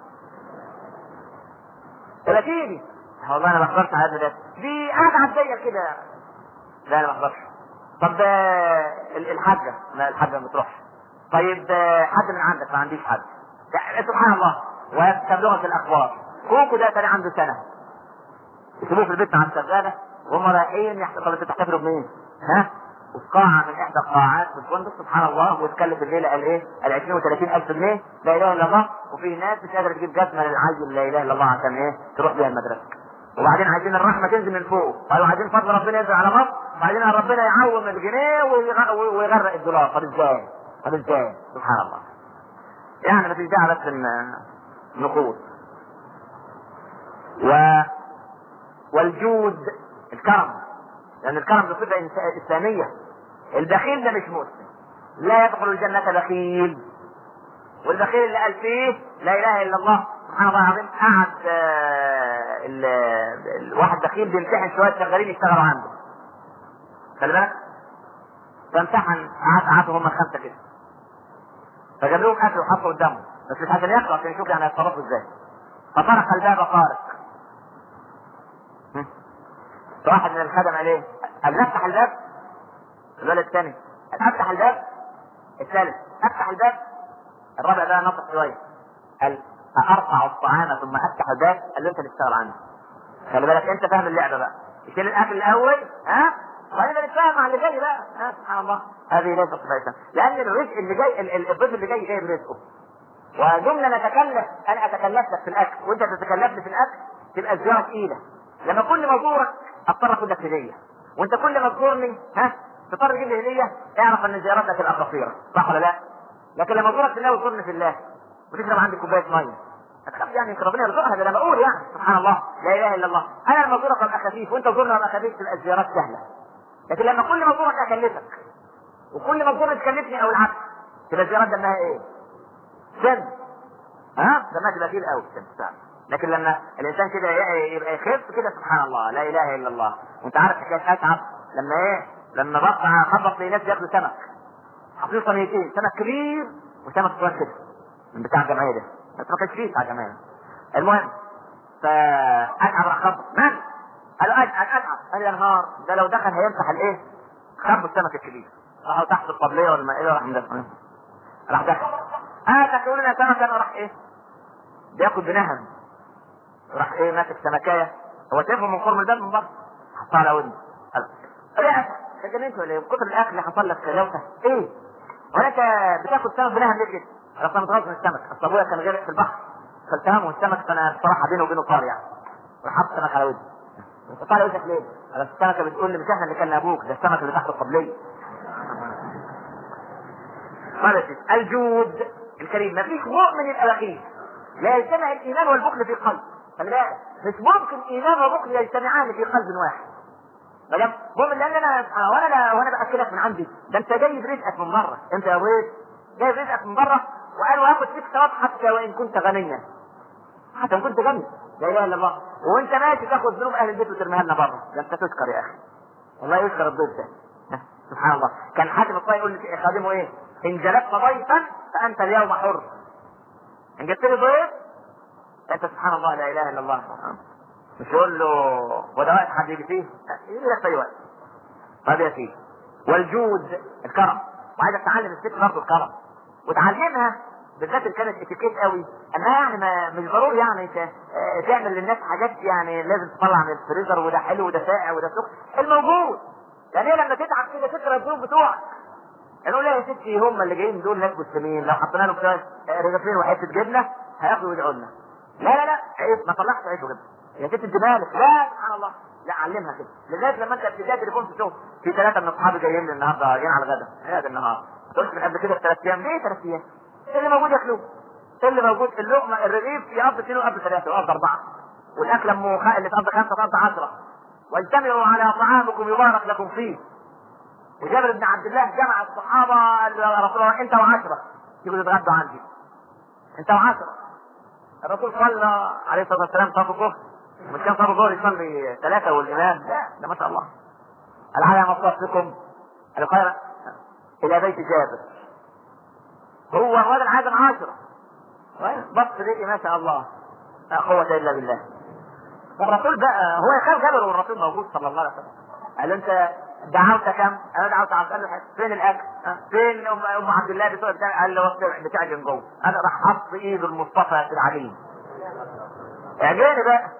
30. والله انا ما احضرش عيد ميلاد دي، قاعده عاديه كده. لا انا ما احضرش. طب الحاجه، لا الحاجه ما بتروحش. طيب حد من عندك؟ ما عنديش حد. سبحان الله. وتبلغك الاخبار كوكو ده كان عنده سنه، يسيبوه في البيت مع الشغاله وهم رايحين طب انتوا تحتفلوا بمين؟ ها؟ وفي قاعه من احدى القاعات في الفندق سبحان الله، وتكلف الليله قال ايه؟ قال 20 و30 الف جنيه، لا اله الا الله. وفي ناس مش قادره تجيب جزمه للعيل لا اله الا الله عشان ايه؟ تروح بيها المدرسه. وبعدين عايزين الرحمه تنزل من فوق، قالوا عايزين فضل ربنا ينزل على مصر، وبعدين ربنا يعوم الجنيه ويغرق الدولار. طب ازاي؟ طب ازاي؟ سبحان الله. يعني ما فيش داعي بس النقود. والجود الكرم، لان الكرم ده صفه اسلاميه. البخيل ده مش مسلم، لا يدخل الجنه بخيل. والبخيل اللي قال فيه لا اله الا الله سبحان الله العظيم، قعد الواحد بخيل بيمتحن شويه شغالين يشتغلوا عنده، خلي بالك، فامتحن قعدوا هم 5 كده، فجاب لهم اكل وحطوا قدامهم بس مش عشان ياكلوا، عشان يشوفوا يعني هيتصرفوا ازاي. فطرق الباب طارق، واحد من الخدم قال ايه؟ قال نفتح الباب. الولد الثاني قال افتح الباب. الثالث افتح الباب. الرابع ده نطق شويه قال ارفع الطعام ثم افتح الباب. قال له انت اللي تشتغل عنه، خلي بالك انت فاهم اللعبه بقى، يشيل الاكل الاول ها وبعدين نتفاهم على اللي جاي بقى. سبحان الله. هذه ليست صفه، لان الرزق اللي جاي الضيف اللي جاي جاي برزقه. وجمله نتكلف، انا اتكلف لك في الاكل وانت تتكلف لي في الاكل، تبقى الزياره ثقيله. لما كل ما ازورك اضطر اخد لك هديه، وانت كل ما تزورني تضطر تجيب لي هديه، اعرف ان زيارتك تبقى قصيره، صح ولا لا؟ لكن لما ازورك في الله وتزورني في الله وتشرب عندي كوبايه ميه، هتخاف يعني ربنا يرزقها. ده انا بقول يعني سبحان الله لا اله الا الله. انا لما ازورك ابقى خفيف وانت تزورني ابقى خفيف، تبقى الزيارات سهله. لكن لما كل ما ازورك اكلفك وكل ما تزورني تكلفني او العكس، تبقى الزيارات دمها ايه؟ سن. دمها تبقى كتير قوي سن. لكن لما الانسان كده يبقى يخف كده سبحان الله لا اله الا الله. وانت عارف حكايه اتعب لما ايه؟ لما بقى خبط لي ناس ياكلوا سمك، حاطين صينيتين، سمك كبير وسمك صغير كده من بتاع الجمعيه ده، بس ما كانش فيه بتاع الجمعيه. المهم فاتعب راح خبط من؟ قالوا اتعب. قال يا نهار ده لو دخل هيمسح الايه؟ خبوا السمك الكبير، راحوا تحت الطبليه والمائده راح مدخل، راح دخل تاكلوا لنا سمك. انا راح ايه؟ بياكل بنهم، راح ايه ماسك سمكايه، هو شايفه من قرب الباب من بره، حطها على ودنه. قال اتجننت ولا ايه؟ كتر الاكل اللي حصل لك لوثه ايه؟ وانت بتاكل سمك بنهم ليه كده؟ انا متغاظ من السمك، اصل ابويا كان غرق في البحر فالتهمه السمك، فانا بصراحه بينه وبينه طار يعني، راح حط سمك على ودني. انت طالع وشك ليه؟ انا السمكه بتقول لي مش احنا اللي كلنا ابوك، ده السمك اللي تحت الطبليه. الجود الكريم. ما فيش مؤمن يبقى بخيل، لا يجتمع الايمان والبخل في قلب. خلي بالك مش ممكن ايمان وبخل يجتمعان في قلب واحد. ما دام مؤمن، لان وانا باكلك من عندي، ده انت جايب رزقك من بره، انت يا ابويا جايب رزقك من بره، وقالوا هاخد فيك ثواب حتى وان كنت غنيا، حتى وان كنت غني لا اله الا الله، وانت ماشي تاخد ذنوب اهل البيت وترميها لنا بره. ده انت تشكر يا اخي، والله يشكر الضيف ده. سبحان الله. كان حاتم الطائي يقول لخادمه ايه؟ ان جلبت ضيفا فانت اليوم حر. ان جبت لي ضيف انت سبحان الله لا اله الا الله. مش يقول له وده وقت حد يجي فيه، يجي لك في اي وقت. طيب يا سيدي، والجود الكرم. وعايزك تعلم الست برضه الكرم، وتعلمها بالذات اللي كانت اتيكيت قوي، انها يعني مش ضروري يعني تعمل للناس حاجات يعني لازم تطلع من الفريزر وده حلو وده ساقع وده سخن، الموجود. يعني لما تتعب كده تكره الضيوف بتوعك، نقول لها يا ستي هم اللي جايين دول ناس مسلمين، لو حطينا لهم شويه رغيفين وحته جبنه هياكلوا ويدعوا لنا. لا عيب، ما طلعش عيش وجبنه يا ست انت مالك؟ لا سبحان الله، لا علمها كده. لذلك لما انت بتلاقي تليفون في الشغل في 3 من اصحابي جايين لي النهارده جايين على الغداء هذا النهار، قلت من قبل كده 3 ايام. ليه 3 ايام؟ اللي موجود ياكلوه، اللي موجود اللقمه الرغيف يقضي 2 وقبل 3 وقبل 4، والاكله اللي تقضي 5 تقضي 10. واجتمعوا على طعامكم يبارك لكم فيه. وجابر بن عبد الله جمع الصحابه قال يا رسول الله انت و10 تيجوا تتغدوا عندي، انت و10. الرسول صلى عليه الصلاه والسلام صلاه الظهر، مش كان صلاه الظهر يصلي 3 والامام؟ لا ده ما شاء الله. العالم مصلحتكم القاهره الى بيت جابر، هو الراجل عازم 10 بص ليه ما شاء الله لا قوه الا بالله. والرسول بقى هو يخاف جابر والرسول موجود صلى الله عليه وسلم. قال له انت دعوت كم؟ انا دعوت 10. قال له فين الاكل؟ فين ام عبد الله بتوع بتاع؟ قال له بتاعي جوه. انا راح حط ايد المصطفى في العجين. اعجاني بقى.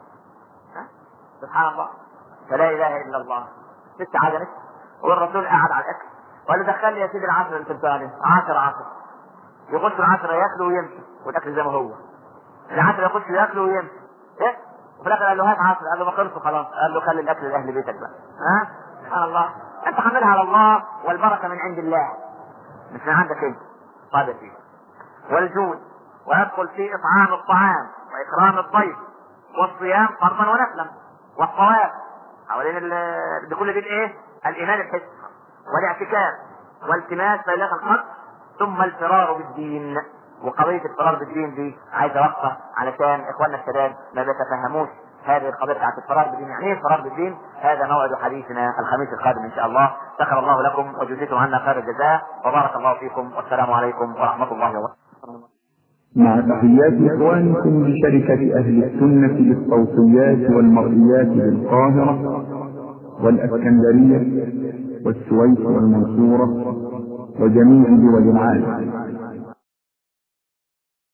سبحان الله، فلا اله الا الله. ست عجنت والرسول قعد على الاكل وقال له دخل لي يا سيدي العشرة اللي انت 10 يخش ال10 ياكلوا ويمشي والاكل زي ما هو. ال10 يخش ياكلوا ويمشي. ايه؟ وفي الاخر قال له هات 10. قال له ما خلصوا خلاص. قال له خلي الاكل لاهل بيتك بقى. سبحان الله. انت حملها على الله والبركه من عند الله مش من عندك انت. صادق فيه. والجود ويدخل في اطعام الطعام واكرام الضيف والصيام فرضا ونفلا والصواب حوالين بكل دي الايه؟ الايمان الحسي والاعتكاف والتماس ليلة القدر ثم الفرار بالدين. وقضية الفرار بالدين دي عايزة وقفة علشان اخواننا الشباب ما بيتفهموش هذه القضية بتاعت الفرار بالدين. يعني ايه الفرار بالدين؟ هذا موعد حديثنا الخميس القادم ان شاء الله. شكر الله لكم وجزيتم عنا خير الجزاء وبارك الله فيكم والسلام عليكم ورحمة الله وبركاته. مع تحيات إخوانكم بشركة أهل السنة للصوتيات والمرئيات بالقاهرة والإسكندرية والسويس والمنصورة وجميع دول العالم.